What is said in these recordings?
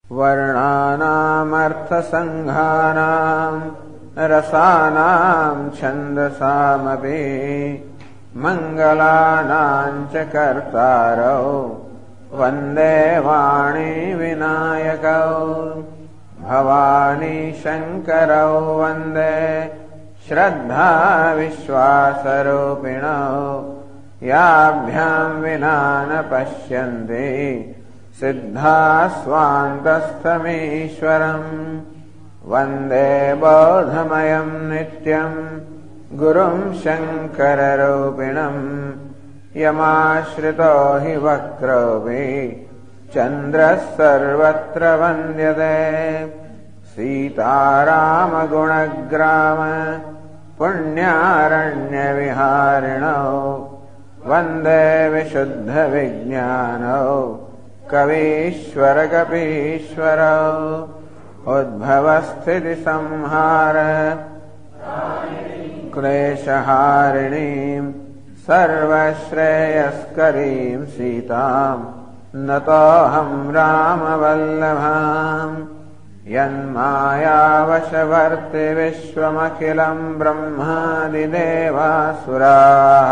वर्णानामर्थसङ्घानां रसानां छन्दसामपि मङ्गलानां च कर्तारौ वन्दे वाणी विनायकौ भवानी शङ्करौ वन्दे श्रद्धा विश्वासरूपिणौ याभ्यां विना न पश्यन्ति सिद्धा स्वान्तस्थमीश्वरम् वन्दे बोधमयं नित्यं गुरुं शङ्कररूपिणम् यमाश्रितो हि वक्रोऽपि चन्द्रः सर्वत्र वन्द्यते सीतारामगुणग्राम पुण्यारण्यविहारिणौ वन्दे विशुद्धविज्ञानौ कवीश्वरकपीश्वरौ उद्भवस्थितिसंहार क्लेशहारिणीं सर्वश्रेयस्करीं सीतां नतोऽहं रामवल्लभाम् यन्मायावशवर्ति विश्वमखिलं ब्रह्मादिदेवासुराः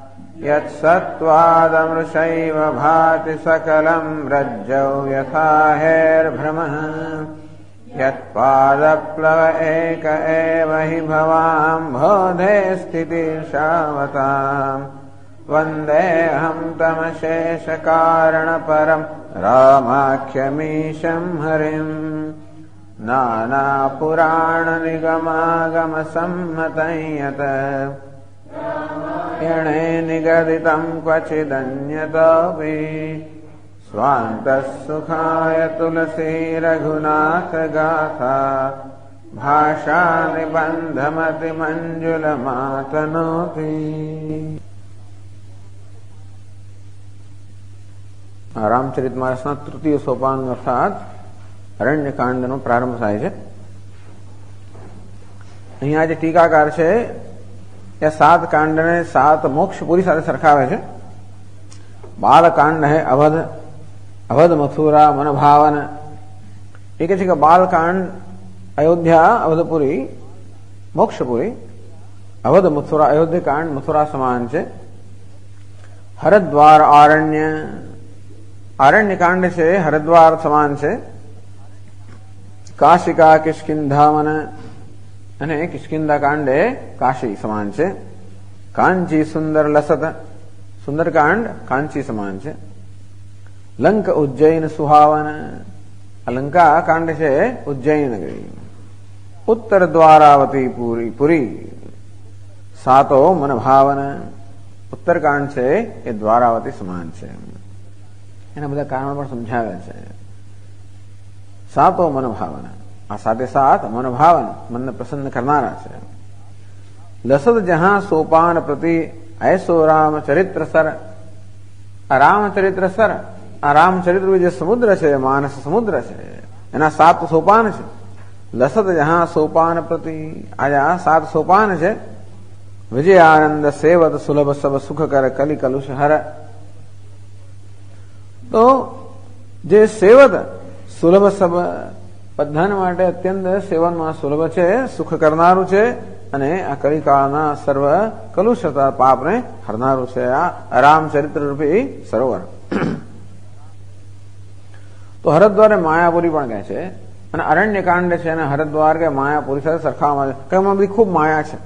यत्सत्त्वादमृषैव भाति सकलं रज्जौ यथा हेर्भ्रमः यत्पादप्लव एक एव हि भवां बोधे स्थितिर्षावताम् वन्देऽहं तमशेषकारणपरं रामाख्यमीशं हरिम् नानापुराणनिगमागमसम्मतं यत् यणे निगदितं क्वचिदन्यतोऽपि स्वान्तः सुखाय तुलसी रघुनाथ गाथा भाषानिबन्धमतिमञ्जुलमातनोति। રામચરિતમાનસના તૃતીય સોપાન અર્થાત અરણ્યકાંડનો પ્રારંભ થાય છે. અહીંયા જે ટીકાકાર છે એ 7 કાંડને 7 મોક્ષપુરી સાથે સરખાવે છે. બાલકાંડ હે અવધ મથુરા મનભાવન. એ કહે છે કે બાલકાંડ અયોધ્યા અવધપુરી મોક્ષપુરી, અવધ મથુરા અયોધ્યાકાંડ મથુરા સમાન છે. હરદ્વાર આરણ્યકાંડ છે હરદ્વાર સમાન છે. કાશિકા કિષ્કિંધાવન અને કિષ્કિંધા કાંડ એ કાશી સમાન છે. કાંચી સુંદર લસત, સુંદરકાંડ કાંચી સમાન છે. લંક ઉજ્જૈન સુહાવન, લંકા કાંડ છે ઉજ્જૈન નગરી. ઉત્તર દ્વારાવતી પુરી સાતો મનભાવન, ઉત્તરકાંડ છે એ દ્વારાવતી સમાન છે. એના બધા કારણો પણ સમજાવ્યા છે. સાતો મનભાવન, આ સાથે 7 મનભાવન, મનને પ્રસન્ન કરનારા છે. લસદ જહાં સોપાન પ્રતિ ऐसो रामचरित्र सर. આ રામચરિત્ર સર, આ રામચરિત્ર જે સમુદ્ર છે, માનસ સમુદ્ર છે, એના 7 સોપાન છે. લસદ જહાં સોપાન પ્રતિ, આ 7 સોપાન છે. વિજય આનંદ સેવત સુલભ સબ સુખ કર કલિ કલુષ હર. તો જે સેવત સુલભ સબ, બધાને માટે અત્યંત સેવનમાં સુલભ છે, સુખ કરનારું છે અને આ કલિકાળના સર્વ કલુષતા પાપને હરનારું છે આ રામચરિત્ર રૂપી સરોવર. તો હરદ્વારે માયાપુરી પણ કહે છે અને અરણ્યકાંડ છે અને હરદ્વાર કે માયાપુરી સાથે સરખાવવામાં આવે છે. એમાં બધી ખૂબ માયા છે.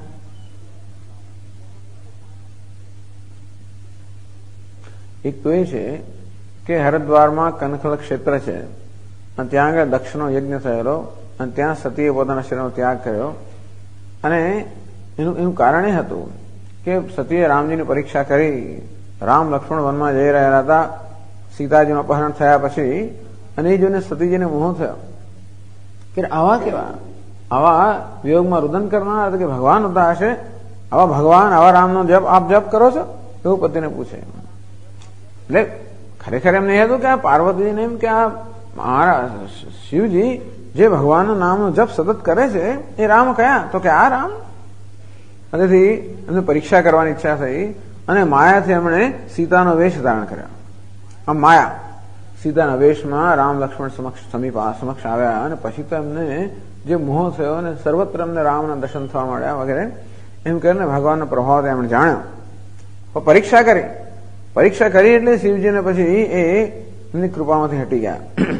એક તો એ છે કે હરદ્વારમાં કનખલ ક્ષેત્ર છે અને ત્યાં આગળ દક્ષનો યજ્ઞ થયેલો અને ત્યાં સતીએ પોતાના શરીરનો ત્યાગ કર્યો. અને એનું કારણ એ હતું કે સતીએ રામજીની પરીક્ષા કરી. રામ લક્ષ્મણ વનમાં જઈ રહ્યા હતા સીતાજીનું અપહરણ થયા પછી, અને એ જોઈને સતીજીને મોહ થયો કે આવા કેવા, આવા વિયોગમાં રુદન કરનાર કે ભગવાન હોતા હશે, આવા ભગવાન આવા રામનો આપ જપ કરો છો, એવું પતિને પૂછે. એટલે ખરેખર એમ નહીં હતું કે આ પાર્વતીજીને એમ કે આ મારા શિવજી જે ભગવાનના નામનો જપ સતત કરે છે એ રામ કયા, તો કે આ રામ. તેથી એમને પરીક્ષા કરવાની ઈચ્છા થઈ અને માયાથી એમણે સીતાનો વેશ ધારણ કર્યો. આ માયા સીતાના વેશમાં રામ લક્ષ્મણ સમક્ષ આવ્યા અને પછી તો એમને જે મોહ થયો અને સર્વત્ર એમને રામના દર્શન થવા મળ્યા વગેરે એમ કરીને ભગવાનનો પ્રભાવ એમણે જાણ્યો. પરીક્ષા કરી એટલે શિવજીને પછી એ એમની કૃપામાંથી હટી ગયા.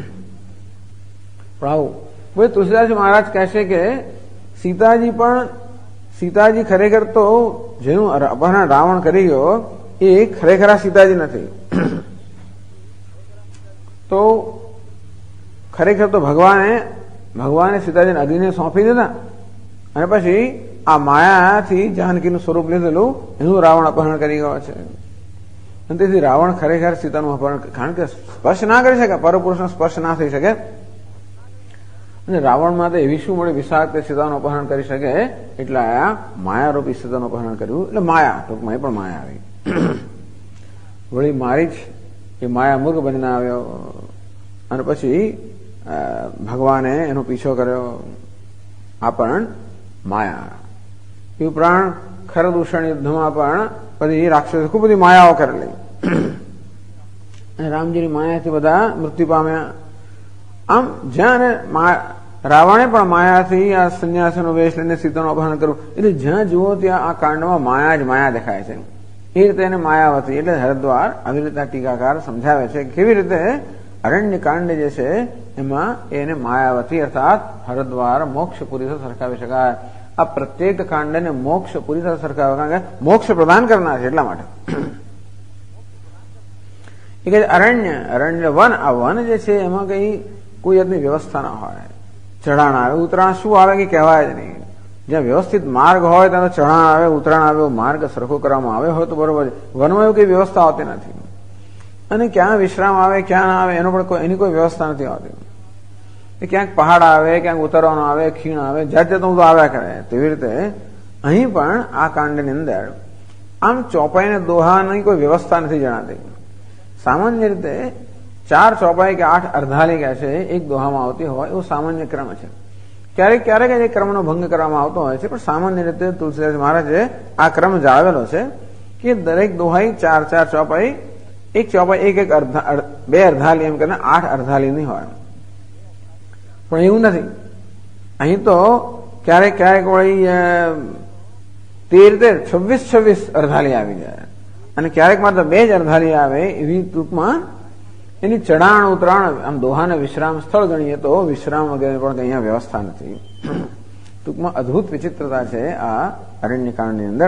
પણ આવું ભાઈ તુલસીદાસજી મહારાજ કહેશે કે સીતાજી ખરેખર તો જેનું અપહરણ રાવણ કરી ગયો એ ખરેખર સીતાજી નથી. તો ખરેખર તો ભગવાને સીતાજીને અગ્નિને સોંપી દીધા અને પછી આ માયાથી જાનકીનું સ્વરૂપ લીધેલું એનું રાવણ અપહરણ કરી ગયો છે. અને તેથી રાવણ ખરેખર સીતાનું અપહરણ, કારણ કે સ્પર્શ ના કરી શકે, પરપુરુષનો સ્પર્શ ના થઈ શકે અને રાવણમાં તો એવી શું મળે વિશાળ તે સીતાનું અપહરણ કરી શકે, એટલે આ માયારૂપી સીતાનું અપહરણ કર્યું. એટલે માયા ટૂંકમાં એ પણ માયા આવી. વળી મારી જ એ માયા મૂર્ખ બનીને આવ્યો અને પછી ભગવાને એનો પીછો કર્યો. આ પણ માયા. એ ઉપરાંત ખરદૂષણ યુદ્ધમાં પણ બધી રાક્ષસો ખૂબ બધી માયાઓ કરેલી અને રામજીની માયાથી બધા મૃત્યુ પામ્યા. આમ જ્યાં રાવણે પણ માયાથી આ સંન્યાસીનો વેશ લઈને સીતાનું અપહરણ કર્યું. એટલે જ્યાં જુઓ ત્યાં આ કાંડમાં માયા જ માયા દેખાય છે. એ રીતે એને માયાવતી એટલે હરદ્વાર આવી રીતે ટીકાકાર સમજાવે છે કેવી રીતે અરણ્ય કાંડ જે છે એમાં એને માયાવતી અર્થાત હરદ્વાર મોક્ષપુરી સાથે સરખાવી શકાય. આ પ્રત્યેક કાંડને મોક્ષપુરી સાથે સરખાવે, કારણ કે મોક્ષ પ્રદાન કરનાર છે એટલા માટે. એ કે અરણ્ય વન, આ વન જે છે એમાં કઈ કોઈ જાતની વ્યવસ્થા ના હોય. ચઢાણ આવે ઉતરાણ શું આવે કે કહેવાય જ નહીં. જ્યાં વ્યવસ્થિત માર્ગ હોય ત્યાં તો ચઢાણ આવે ઉતરાણ આવે, માર્ગ સરખો કરવામાં આવે હોય તો બરોબર. વનમાં એવું કઈ વ્યવસ્થા હોતી નથી અને ક્યાં વિશ્રામ આવે ક્યાં ના આવે એની કોઈ વ્યવસ્થા નથી હોતી. ક્યાંક પહાડ આવે, ક્યાંક ઉતરવાનો આવે, ખીણ આવે, જાત જાતનું બધું આવ્યા કરે. તેવી રીતે અહીં પણ આ કાંડની અંદર આમ ચોપાઈને દોહાની કોઈ વ્યવસ્થા નથી જણાતી. સામાન્ય રીતે 4 ચોપાઈ કે 8 અર્ધાલી કે છે એક દોહામાં આવતી હોય એવું સામાન્ય ક્રમ છે. ક્યારેક એ ક્રમનો ભંગ કરવામાં આવતો હોય છે, પણ સામાન્ય રીતે તુલસીદાસ મહારાજે આ ક્રમ જાળવેલો છે કે દરેક દોહાઈ 4 ચોપાઈ, એક ચોપાઈ એક 2 અર્ધાલી એમ કરીને 8 અર્ધાલીની હોય. પણ એવું નથી. અહીં તો ક્યારેક વળી 13 26 અર્ધાલી આવી જાય અને ક્યારેક માત્ર 2 જ અર્ધાલી આવે. એવી ટૂંકમાં એની ચઢાણ ઉતરાણ આમ દોહાને વિશ્રામ સ્થળ ગણીએ તો વિશ્રામ વગેરે પણ અહીંયા વ્યવસ્થા નથી. ટૂંકમાં અદભુત વિચિત્રતા છે આ અરણ્યકાંડની અંદર.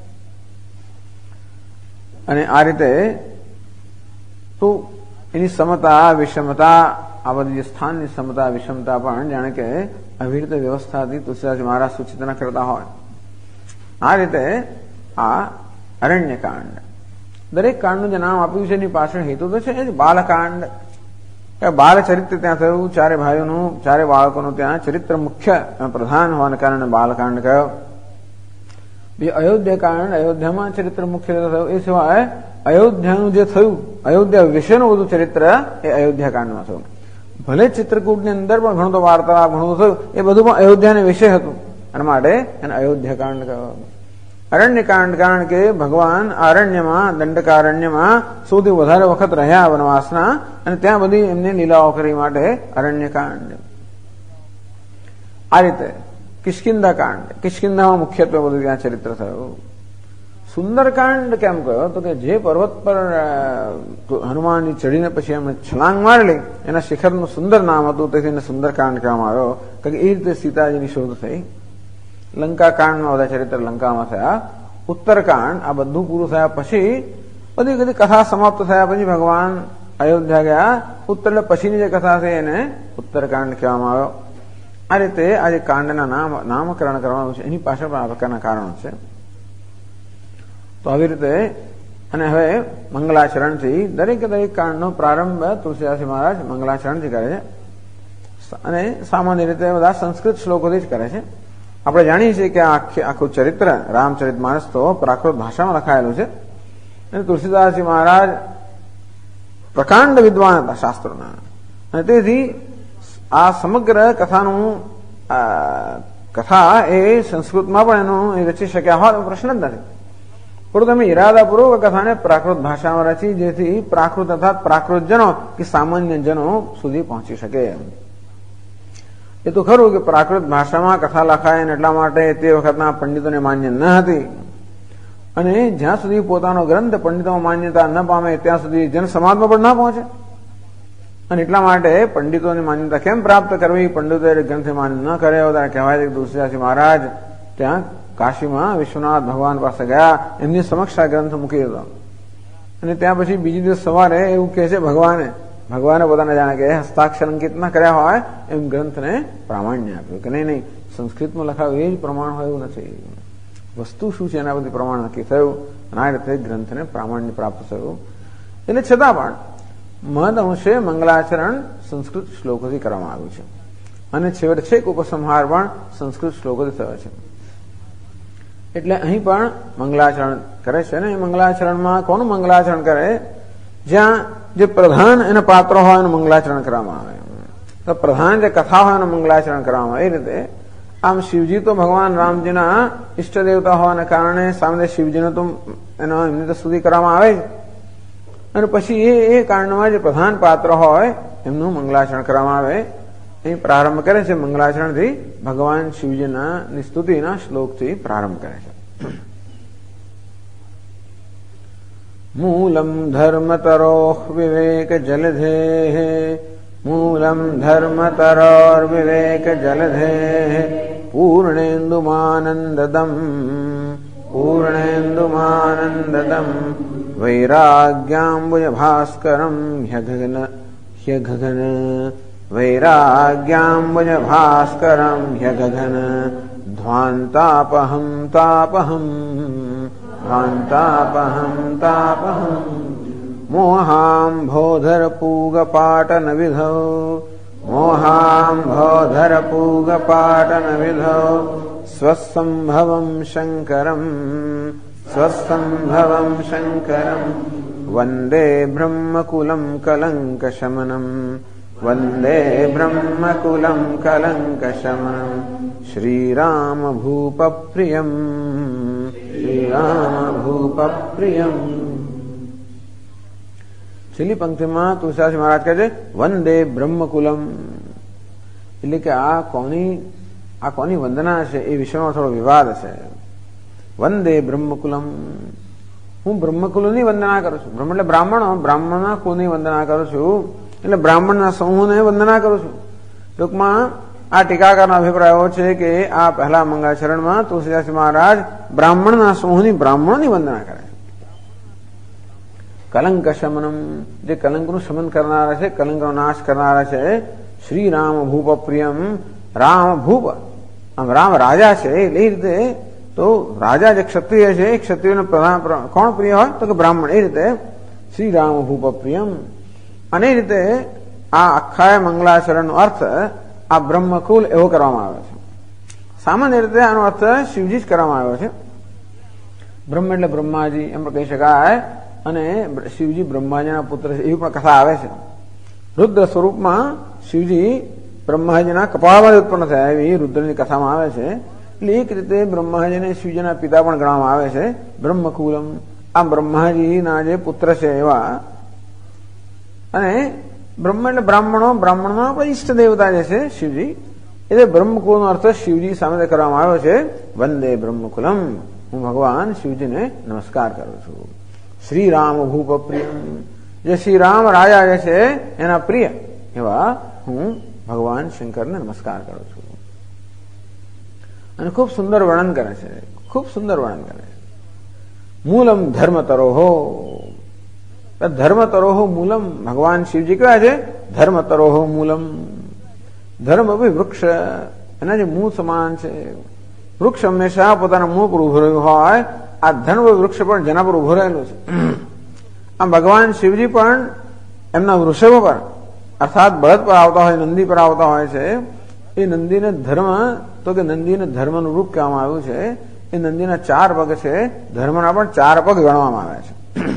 અને આ રીતે તો એની સમતા વિષમતા, આ બધી સ્થાનની સમતા વિષમતા પણ જાણે કે આવી રીતે વ્યવસ્થાથી તુલસીદાસ મહારાજ સૂચિતના કરતા હોય. આ રીતે આ અરણ્યકાંડ, દરેક કાંડનું જે નામ આપ્યું છે એની પાછળ હેતુ તો છે જ બાલકાંડ. બાલ ચરિત્ર ત્યાં થયું, 4 ભાઈઓનું 4 બાળકોનું ત્યાં ચરિત્ર મુખ્ય પ્રધાન હોવાને કારણે બાલકાંડ કહ્યો. અયોધ્યાકાંડ, અયોધ્યામાં ચરિત્ર મુખ્ય થયું. એ સિવાય અયોધ્યાનું જે થયું, અયોધ્યા વિશેનું બધું ચરિત્ર એ અયોધ્યાકાંડમાં થયું. ભલે ચિત્રકૂટની અંદર પણ ઘણું તો વાર્તાલાપ ઘણું થયું, એ બધું પણ અયોધ્યાને વિશે હતું અને માટે એને અયોધ્યાકાંડ કહ્યો. અરણ્યકાંડ કારણ કે ભગવાન અરણ્યમાં, દંડકારણ્યમાં સૌથી વધારે વખત રહ્યા વનવાસના અને ત્યાં બધી એમને લીલાઓ કરી માટે અરણ્યકાંડ. આ રીતે કિષ્કિંધાકાંડ, કિષ્કિંધામાં મુખ્યત્વે બધું ત્યાં ચરિત્ર થયું. સુંદરકાંડ કેમ કહ્યો તો કે જે પર્વત પર હનુમાનજી ચડીને પછી એમણે છલાંગ મારેલી એના શિખરનું સુંદર નામ હતું, તેથી એને સુંદરકાંડ કહેવામાં આવ્યો. કારણ કે એ રીતે સીતાજીની શોધ થઈ. લંકાકાંડમાં બધા ચરિત્ર લંકામાં થયા. ઉત્તરકાંડ, આ બધું પૂરું થયા પછી બધી કથા સમાપ્ત થયા પછી ભગવાન અયોધ્યા ગયા. ઉત્તર એટલે પછીની જે કથા છે એને ઉત્તરકાંડ કહેવામાં આવ્યો. આ રીતે આ જે કાંડના નામકરણ કરવાનું છે એની પાછળ પણ આ પ્રકારના કારણો છે. તો આવી રીતે અને હવે મંગલાચરણથી દરેક કાંડનો પ્રારંભ તુલસીદાસ મહારાજ મંગલાચરણથી કરે છે અને સામાન્ય રીતે બધા સંસ્કૃત શ્લોકોથી જ કરે છે. આપણે જાણીએ છીએ કે આખું ચરિત્ર રામચરિતમાનસ તો પ્રાકૃત ભાષામાં લખાયેલું છે અને તુલસીદાસજી મહારાજ પ્રકાંડ વિદ્વાન હતા શાસ્ત્રોના અને તેથી આ સમગ્ર કથા એ સંસ્કૃતમાં પણ એનું રચી શક્યા હોય એવો પ્રશ્ન જ નથી. પણ તમે ઈરાદાપૂર્વક કથાને પ્રાકૃત ભાષામાં રચી, જેથી પ્રાકૃત અર્થાત પ્રાકૃતજનો કે સામાન્ય જનો સુધી પહોંચી શકે. એ તો ખરું કે પ્રાકૃત ભાષામાં કથા લખાય એટલા માટે તે વખતના પંડિતોને માન્ય ન હતી, અને જ્યાં સુધી પોતાનો ગ્રંથ પંડિતોમાં માન્યતા ન પામે ત્યાં સુધી જનસમાજમાં પણ ન પહોંચે. અને એટલા માટે પંડિતોની માન્યતા કેમ પ્રાપ્ત કરવી? પંડિતોએ ગ્રંથે માન્ય ન કર્યો ત્યારે કહેવાય છે કે તુલસીદાસજી મહારાજ ત્યાં કાશીમાં વિશ્વનાથ ભગવાન પાસે ગયા, એમની સમક્ષ આ ગ્રંથ મૂકી દીધો. અને ત્યાં પછી બીજી દિવસ સવારે એવું કહે છે ભગવાને પોતાને જાણે કે હસ્તાક્ષર અંકિત ન કર્યા હોય એમ ગ્રંથને પ્રામાણ્ય આપ્યું કે નહીં સંસ્કૃતમાં લખાયું એ જ પ્રમાણ હોય એવું નથી, વસ્તુ શું છે એના બધી પ્રમાણ નક્કી થયું અને આ રીતે ગ્રંથને પ્રામાણ્ય પ્રાપ્ત થયું. એટલે છતાં પણ મહદ અંશે મંગલાચરણ સંસ્કૃત શ્લોકોથી કરવામાં આવ્યું છે, અને છેવટે છેક ઉપસંહાર પણ સંસ્કૃત શ્લોકોથી થયો છે. એટલે અહીં પણ મંગલાચરણ કરે છે ને. મંગલાચરણમાં કોનું મંગલાચરણ કરે? જ્યાં જે પ્રધાન એના પાત્રો હોય એનું મંગલાચરણ કરવામાં આવે. તો પ્રધાન જે કથા હોય એનું મંગલાચરણ કરવામાં આવે. એ રીતે આમ શિવજી તો ભગવાન રામજીના ઈષ્ટ દેવતા હોવાને કારણે સામે શિવજીનો તો એનો એમની તો સ્તુતિ કરવામાં આવે જ, અને પછી એ કાંડમાં જે પ્રધાન પાત્ર હોય એમનું મંગલાચરણ કરવામાં આવે. અહીં પ્રારંભ કરે છે મંગલાચરણથી, ભગવાન શિવજીના સ્તુતિના શ્લોકથી પ્રારંભ કરે છે. મૂલમ ધર્મતરોઃ વિવેક જલધેઃ, મૂલમ ધર્મતરોર વિવેક જલધેઃ, પૂર્ણેન્દુમાનંદદમ પૂર્ણેન્દુમાનંદદમ, વૈરાગ્યાંબુજ ભાસ્કરમ હ્યગગન હ્યગગન, વૈરાગ્યાંબુજ ભાસ્કરમ હ્યગગન, ધ્વાંતાપહમ તાપહમ ધ્વાંતાપહમ તાપહમ, મોહાંભોધર પૂગપાટન વિધૌ મોહાંભોધર પૂગપાટન વિધૌ, સ્વસંભવમ શંકરમ સ્વસંભવમ શંકરમ, વંદે બ્રહ્મકુલમ કલંકશમનમ વંદે બ્રહ્મકુલમ કલંકશમનમ, શ્રીરામ ભૂપપ્રિયમ શ્રીરામ ભૂપપ્રિયમ. છેલ્લી પંક્તિમાં તુલસીદાસ મહારાજ કહે છે વંદે બ્રહ્મકુલમ, એટલે કે આ કોની વંદના છે એ વિષયમાં થોડો વિવાદ છે. વંદે બ્રહ્મકુલમ, હું બ્રહ્મકુલની વંદના કરું છું. બ્રહ્મ એટલે બ્રાહ્મણના કુળની વંદના કરું છું, એટલે બ્રાહ્મણના સમૂહને વંદના કરું છું. ટૂંકમાં આ ટીકાકારનો અભિપ્રાય છે કે આ પહેલા મંગળાચરણમાં તુલસીદાસ મહારાજ બ્રાહ્મણના સમૂહની બ્રાહ્મણોની વંદના કરે છે. કલંક શમનમ, જે કલંકનું શમન કરનારા છે, કલંકનો નાશ કરનારા છે. શ્રી રામ ભૂપ પ્રિયમ, રામ ભૂપ, આમ રામ રાજા છે એટલે એ રીતે તો રાજા જે ક્ષત્રિય છે એ ક્ષત્રિયનો પ્રધાન કોણ પ્રિય હોય તો કે બ્રાહ્મણ. એ રીતે શ્રી રામ ભૂપ પ્રિયમ. અને એ રીતે આ આખા મંગલાચરણનો અર્થ આ બ્રહ્મકુલ એવો કરવામાં આવે છે. સામાન્ય રીતે આનો અર્થ શિવજી જ કરવામાં આવ્યો છે. બ્રહ્મ એટલે બ્રહ્માજી એમ કહી શકાય, અને શિવજી બ્રહ્માજીના પુત્ર છે એવી પણ કથા આવે છે. રુદ્ર સ્વરૂપમાં શિવજી બ્રહ્માજીના કપાળમાં ઉત્પન્ન થયા એવી રુદ્રની કથામાં આવે છે. એટલે એક રીતે બ્રહ્માજીને શિવજીના પિતા પણ ગણવામાં આવે છે. બ્રહ્મકુલમ, આ બ્રહ્માજીના જે પુત્ર છે એવા. અને બ્રહ્મ એટલે બ્રાહ્મણમાં પણ ઈષ્ટ દેવતા જે છે શિવજી, એટલે બ્રહ્મકુલનો અર્થ શિવજી સામે કરવામાં આવ્યો છે. વંદે બ્રહ્મકુલમ, હું ભગવાન શિવજીને નમસ્કાર કરું છું. શ્રી રામ ભૂપ પ્રિયમ, જે શ્રી રામ રાજા જે છે એના પ્રિય એવા હું ભગવાન શંકરને નમસ્કાર કરું છું. અને ખૂબ સુંદર વર્ણન કરે છે, ખૂબ સુંદર વર્ણન કરે છે. મૂલમ ધર્મતરોહો, ધર્મતરોહો મૂલમ, ભગવાન શિવજી કહેવાય છે ધર્મતરોહો મૂલમ. ધર્મ વૃક્ષ એના જે મૂળ સમાન છે. વૃક્ષ હંમેશા પોતાના મૂળ પર ઉભો રહ્યું હોય, આ ધર્મ વૃક્ષ પણ જેના પર ઉભો રહેલું છે. આમ ભગવાન શિવજી પણ એમના વૃષભો પર અર્થાત બળદ પર આવતા હોય, નંદી પર આવતા હોય છે. એ નંદીને ધર્મ તો કે નંદીને ધર્મનું રૂપ કહેવામાં આવ્યું છે. એ નંદીના 4 પગ છે, ધર્મના પણ 4 પગ ગણવામાં આવે છે.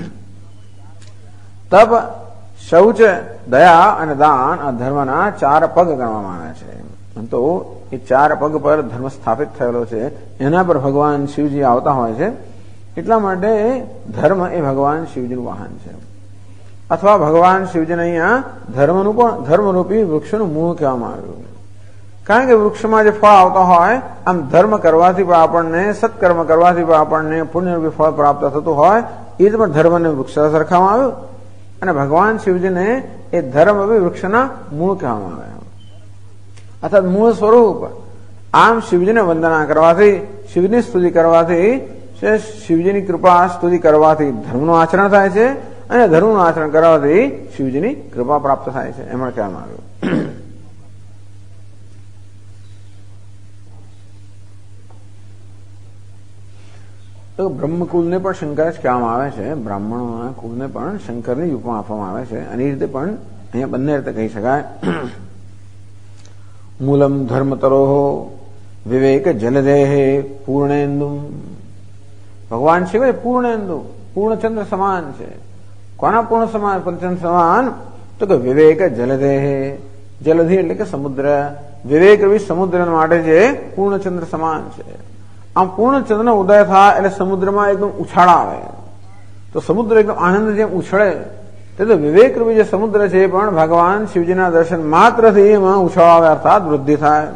તપ, શૌચ, દયા અને દાન આ ધર્મના 4 પગ ગણવામાં આવે છે. તો એ 4 પગ પર ધર્મ સ્થાપિત થયેલો છે, એના પર ભગવાન શિવજી આવતા હોય છે. એટલા માટે ધર્મ એ ભગવાન શિવજીનું વાહન છે, અથવા ભગવાન શિવજીને અહીંયા ધર્મનું પણ ધર્મરૂપી વૃક્ષનું મૂળ કહેવામાં આવ્યું. કારણ કે વૃક્ષમાં જે ફળ આવતા હોય, આમ ધર્મ કરવાથી પણ આપણને, સત્કર્મ કરવાથી પણ આપણને પુણ્યરૂપી ફળ પ્રાપ્ત થતું હોય, એ જ પણ ધર્મને વૃક્ષ સરખાવવામાં આવ્યું. અને ભગવાન શિવજીને એ ધર્મરૂપી વૃક્ષના મૂળ કહેવામાં આવ્યા, અર્થાત મૂળ સ્વરૂપ. આમ શિવજીને વંદના કરવાથી, શિવની સ્તુતિ કરવાથી, શિવજીની કૃપા સ્તુતિ કરવાથી ધર્મનું આચરણ થાય છે, અને ધર્મનું આચરણ કરવાથી શિવજીની કૃપા પ્રાપ્ત થાય છે, એમ કહેવામાં આવ્યું. તો બ્રહ્મકુલને પણ શંકર જ કહેવામાં આવે છે, બ્રાહ્મણોના કુલને પણ શંકરની ઉપમા આપવામાં આવે છે, અને એ રીતે પણ અહીંયા બંને રીતે કહી શકાય. મૂલમ ધર્મતરોહો વિવેક જલદેહે પૂર્ણેન્દુ. ભગવાન શિવ એ પૂર્ણેન્દુ, પૂર્ણચંદ્ર સમાન છે. કોના પૂર્ણ સમાન, પૂર્ણચંદ્ર સમાન? તો કે વિવેક જલદેહે, જલધિ એટલે કે સમુદ્ર, વિવેક રૂપી સમુદ્ર માટે જે પૂર્ણચંદ્ર સમાન છે. આમ પૂર્ણચંદ્રનો ઉદય થાય એટલે સમુદ્રમાં એકદમ ઉછાળ આવે, તો સમુદ્ર એકદમ આનંદ જેમ ઉછળે, તે તો વિવેક રૂપી જે સમુદ્ર છે એ પણ ભગવાન શિવજીના દર્શન માત્રથી એમાં ઉછાળ આવે, અર્થાત વૃદ્ધિ થાય.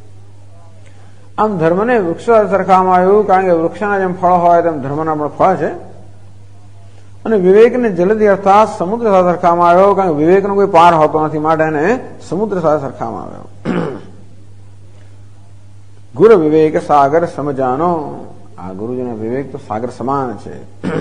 આમ ધર્મને વૃક્ષ સરખાવવામાં આવ્યું, કારણ કે વૃક્ષના જેમ ફળ હોય તેમ ધર્મના પણ ફળ છે. અને વિવેકને જલદી અર્થાત સમુદ્ર સાથે સરખાવવામાં આવ્યો, કારણ કે વિવેકનો કોઈ પાર હોતો નથી, માટે એને સમુદ્ર સાથે સરખાવવામાં આવ્યો. ગુરુ વિવેક સાગર સમજાનો. આ ગુરુજીના વિવેક તો સાગર સમાન છે,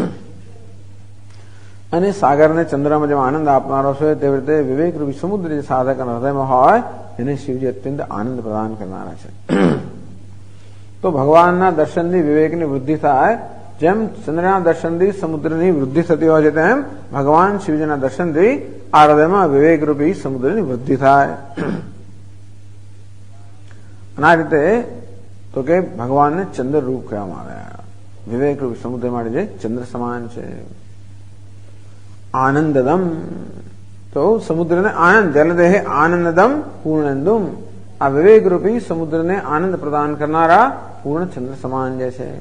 અને સાગરને ચંદ્રમાં જેમ આનંદ આપનારો છે તેવી રીતે વિવેક રૂપી સમુદ્ર જે સાધક હૃદયમાં હોય એને શિવજી અત્યંત આનંદ પ્રદાન કરનારા છે. તો ભગવાનના દર્શનથી વિવેકની વૃદ્ધિ થાય, જેમ ચંદ્રના દર્શનથી સમુદ્રની વૃદ્ધિ થતી હોય છે, તેમ ભગવાન શિવજીના દર્શનથી આ હૃદયમાં વિવેક રૂપી સમુદ્રની વૃદ્ધિ થાય. આ રીતે તો કે ભગવાનને ચંદ્ર રૂપ કહેવામાં આવ્યા, વિવેક રૂપી સમુદ્ર માટે જે ચંદ્ર સમાન છે. આનંદદમ, તો સમુદ્રને આનંદ, જલદેહે આનંદદમ પૂર્ણેન્દુમ. આ વિવેક રૂપી સમુદ્રને આનંદ પ્રદાન કરનારા પૂર્ણ ચંદ્ર સમાન જે છે.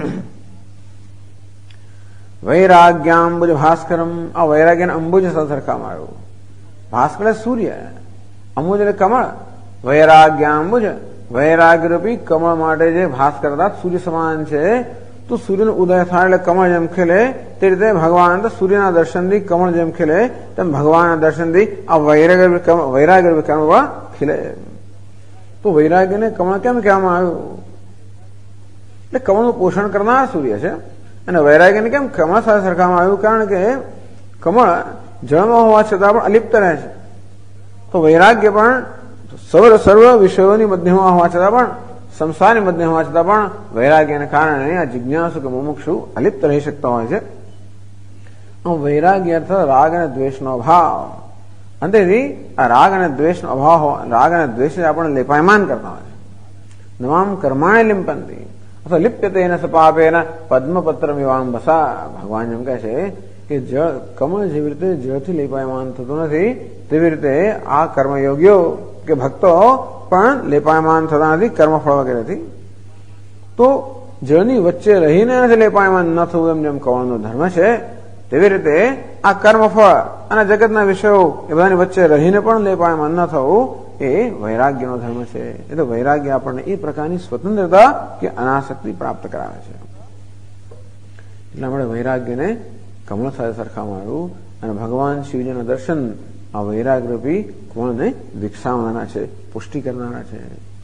વૈરાગ્યાંબુજ ભાસ્કરમ. આ વૈરાગ્યને અંબુજ સાથે સરખાવવામાં આવ્યું. ભાસ્કર સૂર્ય, અંબુજ એટલે કમળ. વૈરાગ્યાંબુજ, વૈરાગ્ય રૂપી કમળ માટે જે ભાસ્કર અર્થાત સૂર્ય સમાન છે. તો સૂર્યનો ઉદય થાય એટલે કમળ જેમ ખીલે, તે રીતે ભગવાન તો સૂર્યના દર્શનથી કમળ જેમ ખીલે, તેમ ભગવાનના દર્શનથી આ વૈરાગ્ય રૂપી કમળ ખીલે. તો વૈરાગ્યને કમળ કેમ કહેવામાં આવ્યું? એટલે કમળનું પોષણ કરનાર સૂર્ય છે, અને વૈરાગ્યને કેમ કમળ સાથે સરખાવવામાં આવ્યું? કારણ કે કમળ જળમાં હોવા છતાં પણ અલિપ્ત રહે છે, તો વૈરાગ્ય પણ સર્વ વિષયોની મધ્યમાં હોવા છતાં પણ, સંસારની મધ્ય હોવા છતાં પણ વૈરાગ્યને કારણે આ જિજ્ઞાસુ કે મુમુક્ષુ અલિપ્ત રહી શકતા હોય છે. વૈરાગ્ય અર્થ રાગ અને દ્વેષનો અભાવ. અંતેથી આ રાગ અને દ્વેષનો અભાવ, રાગ અને દ્વેષ આપણને લેપાયમાન કરતા હોય છે. નમામ કર્માણે લિંપંતી અથવા લિપ્યતે ન સપાપેન પદ્મપત્ર મિવાંબસા. ભગવાન એમ કહે છે કે જળ, કમળ જેવી રીતે જળથી લેપાયમાન થતું નથી, તેવી રીતે આ કર્મયોગીઓ કે ભક્તો પણ લેપાયમાન થતા નથી કર્મફળ વગેરેથી. તો જળની વચ્ચે રહીને નથી લેપાયમાન ન થવું, એમ જેમ કમળનો ધર્મ છે, તેવી રીતે આ કર્મફળ અને જગતના વિષયો એ બધાની વચ્ચે રહીને પણ લેપાયમાન ન થવું એ વૈરાગ્યનો ધર્મ છે. એ તો વૈરાગ્ય આપણને એ પ્રકારની સ્વતંત્રતા કે અનાસક્તિ પ્રાપ્ત કરાવે છે. એટલા માટે વૈરાગ્યને કમળ સાથે સરખાવવામાં આવ્યું, અને ભગવાન શિવજીના દર્શન આ વૈરાગ્ય રૂપી કમળને વિકસાવનારા છે, પુષ્ટિ કરનારા છે.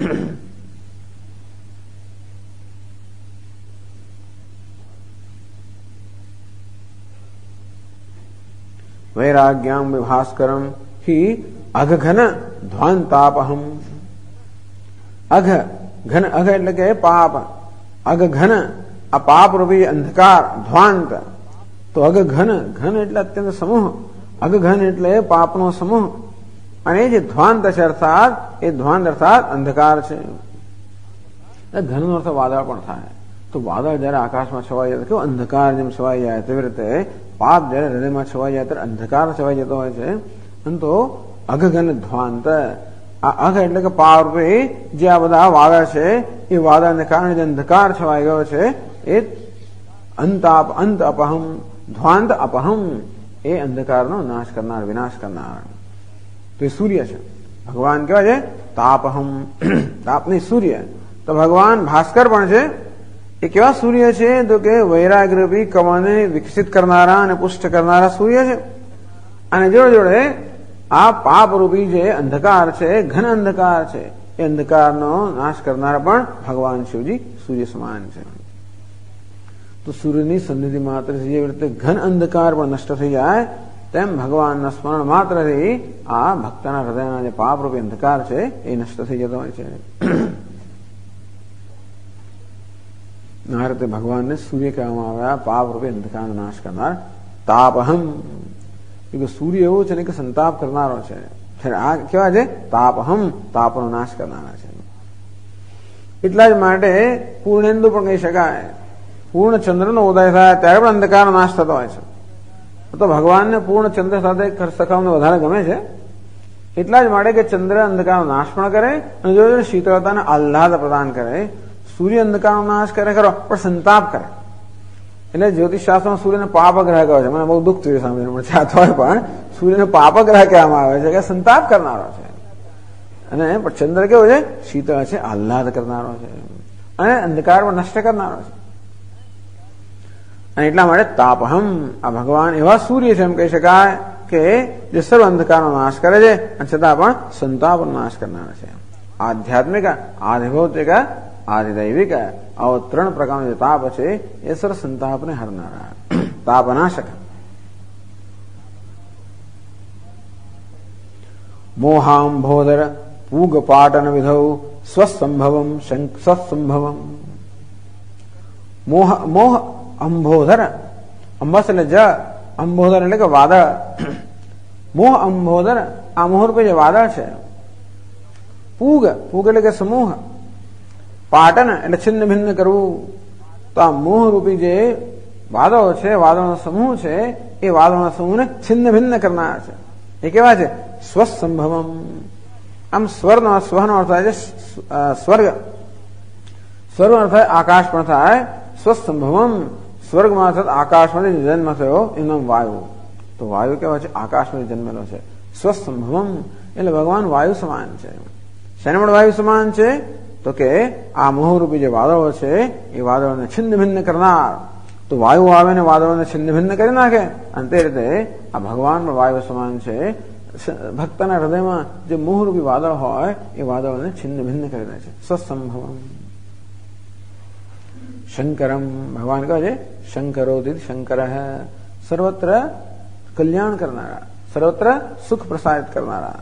વૈરાગ્યામ વિભાસ્કરમ હિ અઘઘન ધ્વાંતાપહમ. અઘ ઘન, અઘ એટલે કે પાપ, અઘઘન આ પાપ રૂપી અંધકાર, ધ્વાંત. તો અઘઘન, ઘન એટલે અત્યંત સમૂહ, અઘઘન એટલે પાપનો સમૂહ, અને જે ધ્વાંત છે અર્થાત એ ધ્વાંત અર્થાત અંધકાર છે. ઘનનો અર્થ વાદળ પણ થાય. તો વાદળ જયારે આકાશમાં છવાઈ જાય કેવો અંધકાર જેમ છવાઈ જાય, તેવી રીતે પાપ જયારે હૃદયમાં છવાઈ જાય ત્યારે અંધકાર છવાઈ જતો હોય છે. તો અઘઘન ધ્વાંત, આ અઘ એટલે કે પાપ જે આ બધા વાદળ છે, એ વાદળને કારણે જે અંધકાર છવાઈ ગયો છે એ અંત અપહમ, ધ્વાંત અપહમ, એ અંધકારનો નાશ કરનાર, વિનાશ કરનાર તો એ સૂર્ય છે. ભગવાન કેવા છે? તાપહમ, તાપની સૂર્ય. તો ભગવાન ભાસ્કર પણ છે. એ કેવા સૂર્ય છે? તો કે વૈરાગ્યરૂપી કમળને વિકસિત કરનારા અને પુષ્ટ કરનારા સૂર્ય છે. અને જોડે જોડે આ પાપરૂપી જે અંધકાર છે, ઘન અંધકાર છે, એ અંધકારનો નાશ કરનારા પણ ભગવાન શિવજી સૂર્ય સમાન છે. તો સૂર્યની સન્નિધિ માત્રથી જેવી રીતે ઘન અંધકાર પણ નષ્ટ થઈ જાય, તેમ ભગવાનના સ્મરણ માત્રથી આ ભક્તના હૃદયના જે પાપરૂપી અંધકાર છે એ નષ્ટ થઈ જતો હોય છે. આ રીતે ભગવાનને સૂર્ય કહેવામાં આવ્યા, પાપરૂપી અંધકારનો નાશ કરનાર. તાપહમ, કે સૂર્ય એવું છે ને કે સંતાપ કરનારો છે. આ કેવા છે? તાપહમ, તાપનો નાશ કરનારા છે. એટલા જ માટે પૂર્ણેન્દુ પણ કહી શકાય. પૂર્ણ ચંદ્રનો ઉદય થાય ત્યારે પણ અંધકારનો નાશ થતો હોય છે. તો ભગવાનને પૂર્ણ ચંદ્ર સાથે સરખાવને વધારે ગમે છે. એટલા જ માટે કે ચંદ્ર અંધકારનો નાશ પણ કરે અને જો શીતળતાને આહ્લાદ પ્રદાન કરે. સૂર્ય અંધકારનો નાશ કરે ખરો, પણ સંતાપ કરે. એટલે જ્યોતિષશાસ્ત્રમાં સૂર્યને પાપગ્રહ કહે છે. મને બહુ દુઃખ થયું સાંભળીને, પણ છતાં પણ સૂર્યને પાપગ્રહ કહેવામાં આવે છે કે સંતાપ કરનારો છે. અને ચંદ્ર કેવો છે? શીતળ છે, આહ્લાદ કરનારો છે અને અંધકાર પણ નષ્ટ કરનારો છે. અને એટલા માટે તાપહમ, આ ભગવાન એવા સૂર્ય છે એમ કહી શકાય કે જે સર્વ અંધકારનો નાશ કરે છે અને છતાં પણ સંતાપનો નાશ કરનારા છે. આધ્યાત્મિક, આધિભૌતિક, આધિદૈવિક, આવો 3 પ્રકારનો જે તાપ છે એ સર્વ સંતાપને હરનારા, તાપનાશક. મોહાંભોદર પૂગ પાટન વિધૌ સ્વસંભવમ સત્સંભવમ. મોહ અંભોધર, અંબસ એટલે જ, અંબોધર એટલે કે વાદળ. મોહ અંબોધર, આ મોહરૂપી જે વાદળ છે. પૂગ, પૂગ એટલે કે સમૂહ. પાટન એટલે છિન્ન ભિન્ન કરવું. તો આ મોહરૂપી જે વાદળો છે, વાદળનો સમૂહ છે, એ વાદળના સમૂહને છિન્ન ભિન્ન કરનાર છે. એ કેવા છે? સ્વસંભવમ. આમ સ્વરનો અર્થ થાય છે સ્વર્ગ. સ્વર્ગનો અર્થ થાય આકાશ પણ થાય. સ્વસંભવમ, સ્વર્ગમાં આકાશમાંથી જન્મ થયો એનું નામ વાયુ. તો વાયુ કેવા છે? આકાશમાંથી જન્મેલો છે. સ્વસંભવમ એટલે ભગવાન વાયુ સમાન છે. શેના માટે વાયુ સમાન છે? તો કે આ મોહરૂપી જે વાદળો છે એ વાદળોને છિન્ન ભિન્ન કરનાર. તો વાયુ આવે ને વાદળોને છિન્ન ભિન્ન કરી નાખે. અને તે રીતે આ ભગવાન પણ વાયુ સમાન છે. ભક્તના હૃદયમાં જે મોહરૂપી વાદળ હોય એ વાદળોને છિન્ન ભિન્ન કરી દે છે. સ્વસંભવમ. શંકરમ, ભગવાન કહે છે શંકરોદિત શંકર, સર્વત્ર કલ્યાણ કરનારા, સર્વત્ર સુખ પ્રસારિત કરનારા.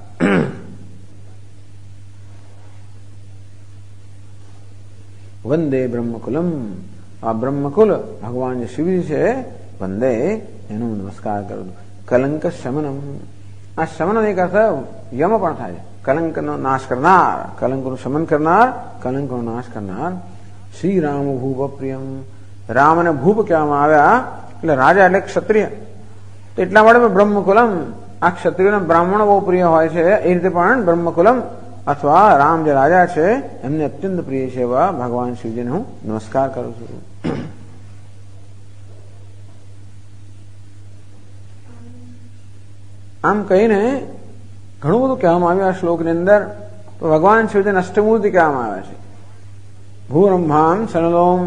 વંદે બ્રહ્મકુલમ, આ બ્રહ્મકુલ ભગવાન જે શિવજી છે, વંદે એનો નમસ્કાર કરું. કલંક શમનમ, આ શમન એક અર્થ યમ પણ થાય છે. કલંકનો નાશ કરનાર, કલંકનું શમન કરનાર, કલંકનો નાશ કરનાર. શ્રી રામ ભૂપ પ્રિયમ, રામ અને ભૂપ કહેવામાં આવ્યા એટલે રાજા એટલે ક્ષત્રિય. એટલા માટે બ્રહ્મકુલમ, આ ક્ષત્રિયોના બ્રાહ્મણો બહુ પ્રિય હોય છે. એ રીતે પણ બ્રહ્મકુલમ અથવા રામ જે રાજા છે એમને અત્યંત પ્રિય છે એવા ભગવાન શિવજીને હું નમસ્કાર કરું છું. આમ કહીને ઘણું બધું કહેવામાં આવ્યું આ શ્લોકની અંદર. તો ભગવાન શિવજીને અષ્ટમૂર્તિ કહેવામાં આવે છે. ભૂબ્રહ્મામ સનલોમ,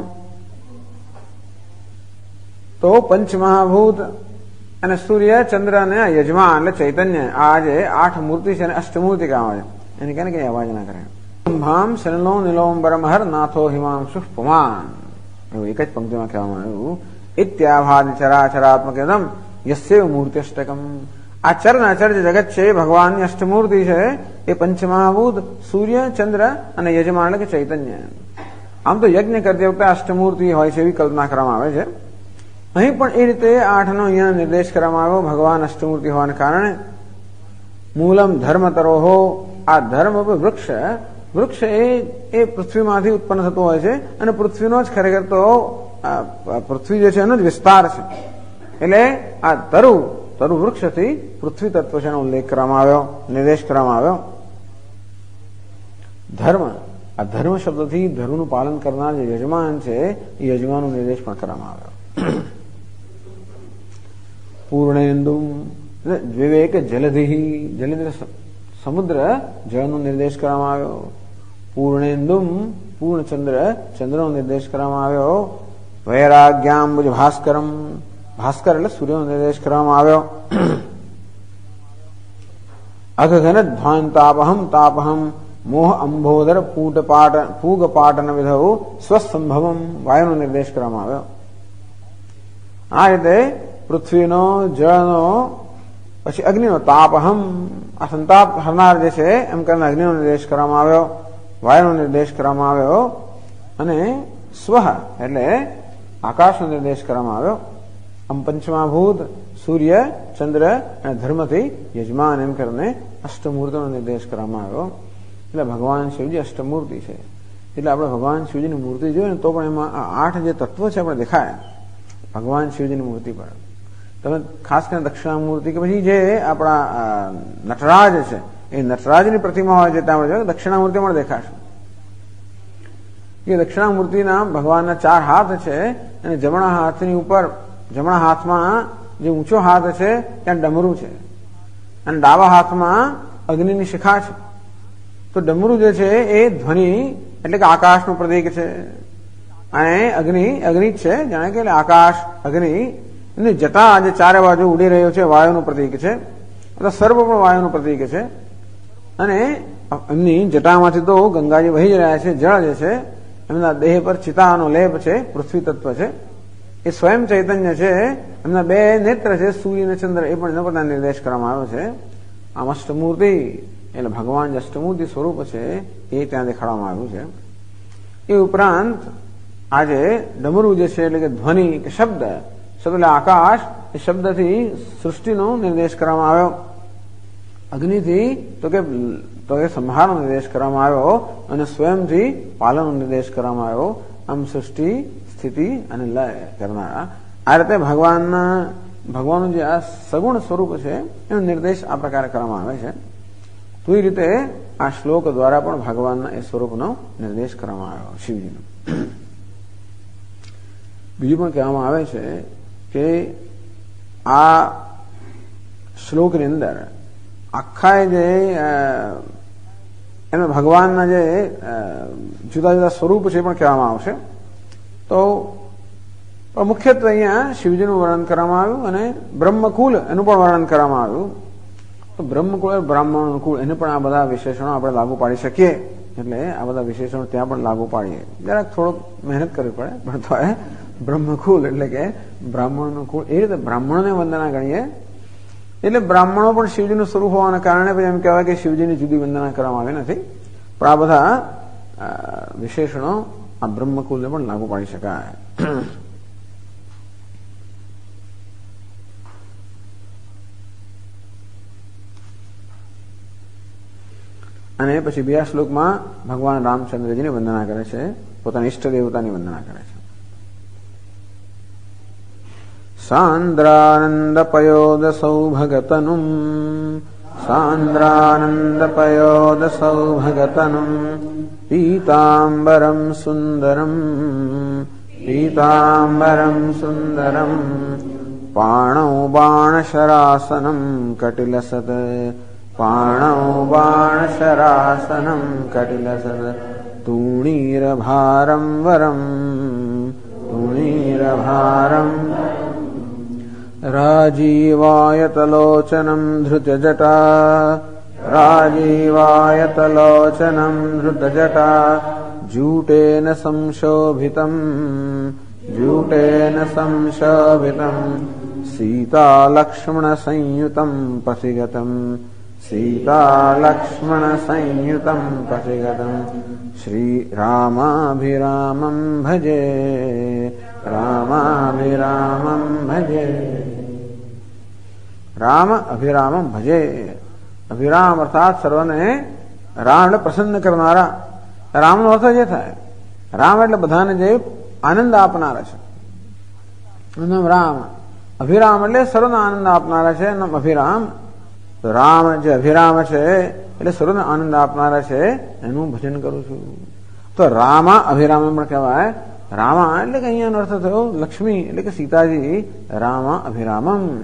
તો પંચમહાભૂત અને સૂર્ય, ચંદ્ર અને યજમાન એટલે ચૈતન્ય, આ જે 8 મૂર્તિ છે એને અષ્ટમૂર્તિ કહેવામાં આવે. એને કહે ને કઈ અવાજ ના કરે. બ્રહ્મામ સનલો નિલોમ્બરમ હર નાથો હિમાંશુ પુમાન, એવું એક જ પંક્તિમાં કહેવામાં આવ્યું. ઇત્યાભાદ ચરાચરાત્મકમ યસ્ય મૂર્ત્યષ્ટકમ. આ ચર ને અચર જે જગત છે ભગવાનની અષ્ટમૂર્તિ છે. એ પંચમહાભૂત, સૂર્ય, ચંદ્ર અને યજમાન એટલે કે ચૈતન્ય. આમ તો યજ્ઞ કરતી વખતે અષ્ટમૂર્તિ હોય છે એવી કલ્પના કરવામાં આવે છે. અહીં પણ એ રીતે 8નો અહીંયા નિર્દેશ કરવામાં આવ્યો. ભગવાન અષ્ટમૂર્તિ હોવાને કારણે મૂલમ ધર્મતરોહો, આ ધર્મ વૃક્ષ, વૃક્ષ એ પૃથ્વીમાંથી ઉત્પન્ન થતું હોય છે અને પૃથ્વીનો જ ખરેખર તો પૃથ્વી જે છે એનો જ વિસ્તાર છે. એટલે આ તરુ વૃક્ષથી પૃથ્વી તત્વ છે એનો ઉલ્લેખ કરવામાં આવ્યો, નિર્દેશ કરવામાં આવ્યો. ધર્મ, આ ધર્મ શબ્દથી ધર્મનું પાલન કરનાર જે યજમાન છે એ યજમાનનો નિર્દેશ પણ કરવામાં આવ્યો. પૂર્ણેન્દુ વિવેક જલધિ, જલધિ સમુદ્ર, જળનો નિર્દેશ કરવામાં આવ્યો. પૂર્ણેન્દુમ પૂર્ણચંદ્ર, ચંદ્રનો નિર્દેશ કરવામાં આવ્યો. વૈરાગ્યાંબુજ ભાસ્કરમ, ભાસ્કર એટલે સૂર્યનો નિર્દેશ કરવામાં આવ્યો. અઘઘન ધ્વાન તાપહમ તાપહમ મોહ અંબોદર ફૂગ પાટન વિધૌ સ્વસંભવમ, વાયુનો નિર્દેશ કરવામાં આવ્યો. આ રીતે પૃથ્વીનો, જળનો, પછી અગ્નિનો તાપહમ, આ સંતાપ હરનાર જે છે એમ કરીને અગ્નિનો નિર્દેશ કરવામાં આવ્યો. વાયુનો નિર્દેશ કરવામાં આવ્યો. અને સ્વ એટલે આકાશનો નિર્દેશ કરવામાં આવ્યો. આમ પંચમાભૂત સૂર્ય, ચંદ્ર અને ધર્મથી યજમાન એમ કરીને અષ્ટમૂર્તિનો નિર્દેશ કરવામાં આવ્યો. એટલે ભગવાન શિવજી અષ્ટમૂર્તિ છે. એટલે આપણે ભગવાન શિવજીની મૂર્તિ જોઈએ ને તો પણ એમાં આ 8 જે તત્વો છે આપણે દેખાય ભગવાન શિવજીની મૂર્તિ પર. તમે ખાસ કરીને દક્ષિણામૂર્તિ કે પછી જે આપણા નટરાજ છે એ નટરાજની પ્રતિમા હોય છે ત્યાં દક્ષિણામૂર્તિ પણ દેખાશે. એ દક્ષિણામૂર્તિના ભગવાનના 4 હાથ છે અને જમણા હાથની ઉપર, જમણા હાથમાં જે ઊંચો હાથ છે ત્યાં ડમરું છે અને ડાબા હાથમાં અગ્નિની શિખા છે. તો ડમરું જે છે એ ધ્વનિ એટલે કે આકાશનું પ્રતીક છે અને અગ્નિ જ છે, જાણે કે આકાશ, અગ્નિ અને જટા જે ચારે બાજુ ઉડી રહ્યો છે વાયુનું પ્રતીક છે. સર્વ પણ વાયુનું પ્રતીક છે. અને એમની જટામાંથી તો ગંગાજી વહી જ રહ્યા છે. જળ જે છે એમના દેહ પર ચિતાનો લેપ છે, પૃથ્વી તત્વ છે. એ સ્વયં ચૈતન્ય છે. એમના 2 નેત્ર છે, સૂર્ય અને ચંદ્ર, એ પણ એનો બધા નિર્દેશ કરવામાં આવ્યો છે. આમ અષ્ટમૂર્તિ એટલે ભગવાન જે અષ્ટમૂર્તિ સ્વરૂપ છે એ ત્યાં દેખાડવામાં આવ્યું છે. એ ઉપરાંત આજે ડમરું જે છે એટલે કે ધ્વનિ કે શબ્દ એટલે આકાશ, એ શબ્દથી સૃષ્ટિનો નિર્દેશ કરવામાં આવ્યો. અગ્નિથી તો કે સંહારનો નિર્દેશ કરવામાં આવ્યો અને સ્વયંથી પાલનનો નિર્દેશ કરવામાં આવ્યો. આમ સૃષ્ટિ, સ્થિતિ અને લય કરનારા આ રીતે ભગવાનનું જે આ સગુણ સ્વરૂપ છે એનો નિર્દેશ આ પ્રકારે કરવામાં આવે છે. તો એ રીતે આ શ્લોક દ્વારા પણ ભગવાનના એ સ્વરૂપનો નિર્દેશ કરવામાં આવ્યો શિવજીનો. બીજું પણ કહેવામાં આવે છે કે આ શ્લોકની અંદર આખા જે એમાં ભગવાનના જે જુદા જુદા સ્વરૂપ છે એ પણ કહેવામાં આવશે. તો મુખ્યત્વે અહીંયા શિવજીનું વર્ણન કરવામાં આવ્યું અને બ્રહ્મકુલ એનું પણ વર્ણન કરવામાં આવ્યું. તો બ્રહ્મકુળ, બ્રાહ્મણનું કુળ, એને પણ આ બધા વિશેષણો આપણે લાગુ પાડી શકીએ. એટલે આ બધા વિશેષણો ત્યાં પણ લાગુ પાડીએ. જરાક થોડોક મહેનત કરવી પડે, પણ તો બ્રહ્મકુલ એટલે કે બ્રાહ્મણનું કુળ, એ રીતે બ્રાહ્મણોને વંદના ગણીએ. એટલે બ્રાહ્મણો પણ શિવજીનું સ્વરૂપ હોવાના કારણે પછી એમ કહેવાય કે શિવજીની જુદી વંદના કરવામાં આવી નથી. પણ આ બધા વિશેષણો આ બ્રહ્મકુલને પણ લાગુ પાડી શકાય. અને પછી બીજા શ્લોકમાં ભગવાન રામચંદ્રજીની વંદના કરે છે, પોતાના ઈષ્ટ દેવતાની વંદના કરે છે. સાંદ્રાનંદપયોદ સૌભગતનુમ, સાંદ્રાનંદપયોદ સૌભગતનુમ, પીતાંબરમ સુંદરમ, પીતાંબરમ સુંદરમ, પાણૌ બાણશરાસનમ કટિલસત, પાણૌ બાણશરાસનમ કટિલસત, તૂણીરભારમ વરમ, તૂણીરભારમ, રાજીવાયતલોચનમ ધૃતજટા, રાજીવાયતલોચનમ ધૃતજટા, જૂટેન સંશોભિતમ, જૂટેન સંશોભિતમ, સીતાલક્ષ્મણ સંયુતમ પથિગતમ, સીતાલક્ષ્મણ સંયુતમ પથિગતમ, શ્રી રામાભિરામમ ભજે, રામાભિરામમ ભજે. રામ અભિરામમ ભજે. અભિરામ અર્થાત સર્વને રામ એટલે પ્રસન્ન કરનારા. રામનો અર્થ જે થાય, રામ એટલે બધાને જે આનંદ આપનારા છે, નામ રામ. અભિરામ એટલે સર્વને આનંદ આપનારા છે, નામ અભિરામ. તો રામ જે અભિરામ છે એટલે સર્વને આનંદ આપનારા છે, એનું ભજન કરું છું. તો રામા અભિરામ પણ કહેવાય. રામા એટલે કે અહીંયાનો અર્થ થયો લક્ષ્મી એટલે કે સીતાજી. રામા અભિરામમ,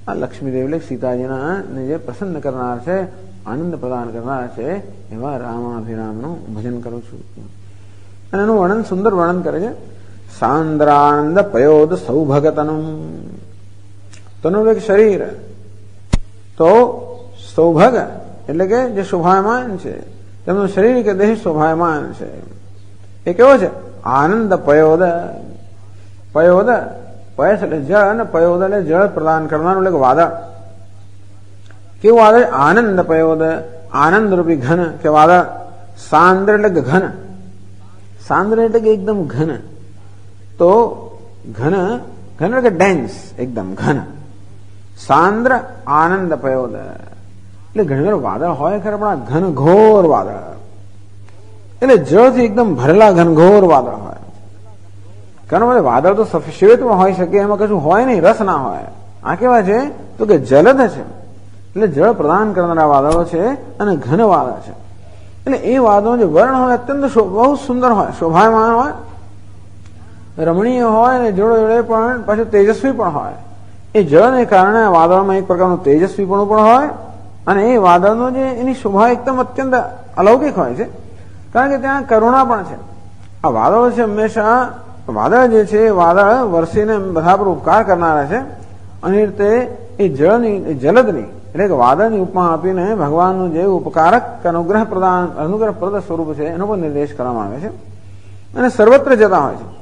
આ લક્ષ્મીદેવ એટલે સીતાજીના ને જે પ્રસન્ન કરનાર છે, આનંદ પ્રદાન કરનાર છે, એવા રામાભિરામનું ભજન કરું છું. અને એનું વર્ણન, સુંદર વર્ણન કરે છે. સાંદ્રાનંદ પયોદ સૌભગતનમ, તનું એક શરીર, તો સૌભગ એટલે કે જે શોભાયમાન છે, તેમનું શરીર કે દેહ શોભાયમાન છે. એ કેવો છે? આનંદ પયોદ. પયોદ, પયસ એટલે જળ અને પયોદ એટલે જળ પ્રદાન કરનારું એટલે વાદળ. કેવું વાદળ? આનંદ પયોદ, આનંદ રૂપી ઘન કે વાદળ. સાંદ્ર એટલે ઘન, સાંદ્ર એટલે કે એકદમ ઘન. તો ઘન, ઘન એટલે કે ડેન્સ, એકદમ ઘન. સાંદ્ર આનંદ પયોદ એટલે ઘણીવાર વાદળ હોય ખરા, પણ આ ઘનઘોર વાદળ એટલે જળથી એકદમ ભરેલા ઘનઘોર વાદળ હોય. કારણ કે વાદળ તો શ્વેત પણ હોઈ શકે, એમાં કશું હોય નહીં, રસ ના હોય. આ કેવા છે? તો કે જલદ છે, એટલે જળ પ્રદાન કરનારા વાદળો છે અને ઘન વાદળ છે. એટલે એ વાદળો જે વર્ણ હોય અત્યંત બહુ સુંદર હોય, શોભાયમાન હોય, રમણીય હોય અને જોડે જોડે પણ પાછું તેજસ્વી પણ હોય. એ જળને કારણે વાદળમાં એક પ્રકારનું તેજસ્વીપણું પણ હોય અને એ વાદળનો જે એની શોભા એકદમ અત્યંત અલૌકિક હોય છે, કારણ કે ત્યાં કરુણા પણ છે. આ વાદળો છે હંમેશા, વાદળ જે છે એ વાદળ વરસીને બધા પર ઉપકાર કરનારા છે. અને એ રીતે એ જળની, જલદની એટલે કે વાદળની ઉપમા આપીને ભગવાનનું જે ઉપકારક અનુગ્રહપ્રદ સ્વરૂપ છે એનો પણ નિર્દેશ કરવામાં આવે છે અને સર્વત્ર જતા હોય છે.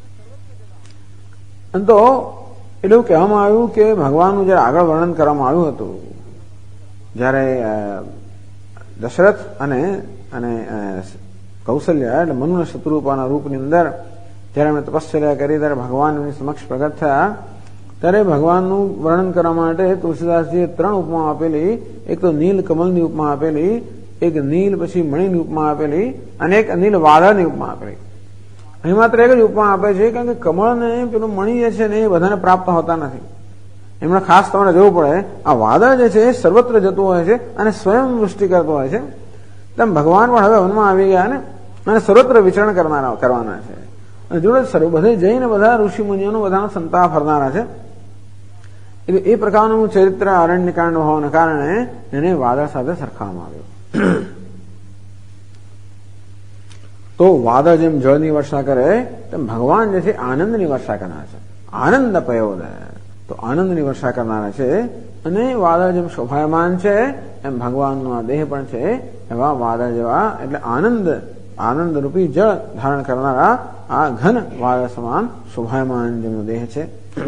અને તો એટલું કહેવામાં આવ્યું કે ભગવાનનું જયારે આગળ વર્ણન કરવામાં આવ્યું હતું, જયારે દશરથ અને કૌશલ્ય એટલે મનુના શત્રુપાના રૂપની અંદર જયારે એમણે તપશ્ચર્યા કરી, ત્યારે ભગવાન એમની સમક્ષ પ્રગટ થયા. ત્યારે ભગવાનનું વર્ણન કરવા માટે તુલસીદાસજીએ 3 ઉપમા આપેલી. એક તો નીલ કમલની ઉપમા આપેલી, એક નીલ પછી મણીની ઉપમા આપેલી અને એક નીલ વાદળની ઉપમા આપેલી. અહીં માત્ર એક જ ઉપમા આપે છે, કારણ કે કમળ ને પેલું મણી જે છે ને એ બધાને પ્રાપ્ત હોતા નથી. એમને ખાસ તમારે જોવું પડે. આ વાદળ જે છે એ સર્વત્ર જતું હોય છે અને સ્વયં વૃષ્ટિ કરતો હોય છે. તેમ ભગવાન પણ હવે વનમાં આવી ગયા ને અને સર્વત્ર વિચરણ કરવાના છે. અને જોડે બધે જઈને બધા ઋષિ મુનિઓનું બધાનો સંતાપ ફરનારા છે. એટલે એ પ્રકારનું ચરિત્ર અરણ્યકાંડ હોવાના કારણે એને વાદળ સાથે સરખાવવામાં આવ્યું. તો વાદળ જેમ જળની વર્ષા કરે તેમ ભગવાન જે છે આનંદની વર્ષા કરનાર છે. આનંદ પયોદ, તો આનંદની વર્ષા કરનારા છે. અને વાદળ જેમ શોભાયમાન છે એમ ભગવાનનો આ દેહ પણ છે એવા વાદળ જેવા, એટલે આનંદ રૂપી જળ ધારણ કરનારા આ ઘન વાદળ સમાન શોભાયમાન જેમનો દેહ છે.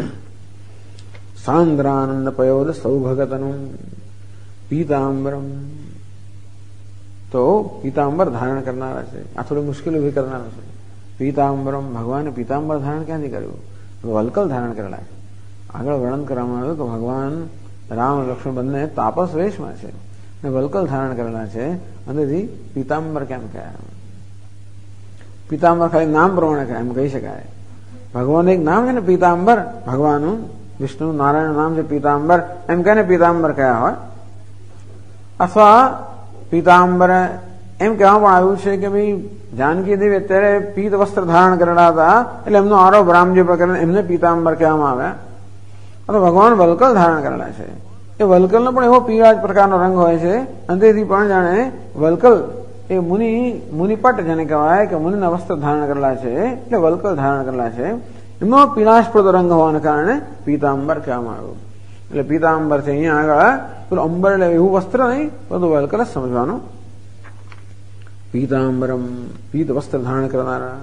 સાંદ્રાનંદ પયોદ સૌભગતનું પીતાંબરમ, તો પીતાંબર ધારણ કરનારા છે. આ થોડી મુશ્કેલી ઉભી કરનારા છે. પીતાંબરમ, ભગવાને પીતાંબર ધારણ ક્યાંથી કર્યું? વલ્કલ ધારણ કરેલા છે. આગળ વર્ણન કરવામાં આવ્યું કે ભગવાન રામ લક્ષ્મણ બંને તાપસ વેશમાં છે અને વલ્કલ ધારણ કરેલા છે. અંદરથી પીતાંબર કેમ કહેવાય? પીતાંબર ખાલી નામ પ્રમાણે એમ કહી શકાય. ભગવાન એક નામ છે ને પીતાંબર, ભગવાનનું વિષ્ણુ નારાયણ નામ છે પીતાંબર, એમ કહીને પીતાંબર કયા હોય. અથવા પીતાંબર એમ કહેવામાં આવ્યું છે કે ભાઈ જાનકી દેવી અત્યારે પીત વસ્ત્ર ધારણ કરેલા હતા, એટલે એમનો આરોપ રામજી પર કરીને એમને પીતાંબર કહેવામાં આવ્યા. અથવા ભગવાન વલ્કલ ધારણ કરેલા છે. એ વલ્કલનો પણ એવો પીળા પ્રકારનો રંગ હોય છે, અને તેથી પણ જાણે વલ્કલ એ મુનિપટ જેને કહેવાય કે મુનિના વસ્ત્ર ધારણ કરેલા છે, એટલે વલ્કલ ધારણ કરેલા છે. એમનો પીળાશપ્રદ રંગ હોવાને કારણે પીતાંબર કહેવામાં આવ્યું. એટલે પીતાંબર છે અહીંયા આગળ પેલું અંબર એટલે એવું વસ્ત્ર નહીં, બધું વલ્કલ જ સમજવાનું. પીતાંબરમ, પીત વસ્ત્ર ધારણ કરનારા.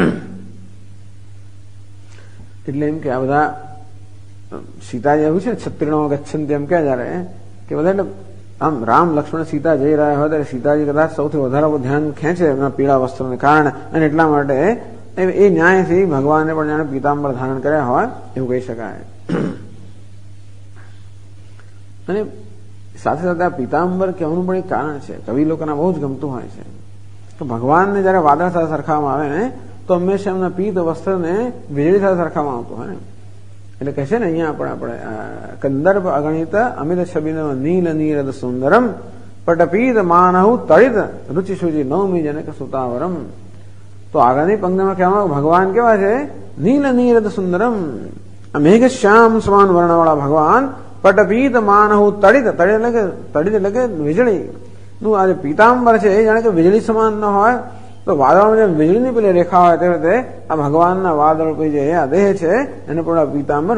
એટલે એમ કે આ બધા સીતાજી એવું છે ને છત્રીણો ગચ્છન્તિ એમ કે જયારે કે બધા એટલે આમ રામ લક્ષ્મણ સીતા જઈ રહ્યા હોય ત્યારે સીતાજી કદાચ સૌથી વધારે ધ્યાન ખેંચે એમના પીળા વસ્ત્રોને કારણે, અને એટલા માટે એ ન્યાયથી ભગવાને પણ જાણે પીતાંબર ધારણ કર્યા હોય એવું કહી શકાય. અને સાથે સાથે આ પીતાંબર કહેવાનું પણ એક કારણ છે, કવિ લોકોના બહુ જ ગમતું હોય છે કે ભગવાનને જયારે વાદળ સાથે સરખાવવામાં આવે ને તો હંમેશા એમના પીત વસ્ત્રને વીજળી સાથે સરખાવવામાં આવતું હોય ને. એટલે કહે છે ને અહીંયા આપણે કંદર્પ અગણિત અમિત છબીન નીલ નીરદ સુંદરમ પટપીત માનહુ તળિત રુચિ શુચિ નવમી જનક સુતાવરમ. તો આગળની પંક્તિમાં કહેવામાં ભગવાન કેવા છે? નીલ નીરદ સુંદરમ, મેઘ શ્યામ સમાન વર્ણવાળા ભગવાન પટપીત માનહુ તડિત, તડિત એટલે કે વીજળી નું આ જે પીતાંબર છે એ જાણે કે વીજળી સમાન ન હોય તો વાદળમાં જે વીજળીની પેલી રેખા હોય તે રીતે આ ભગવાનના વાદળ રૂપી જે આ દેહ છે એને પણ આ પીતાંબર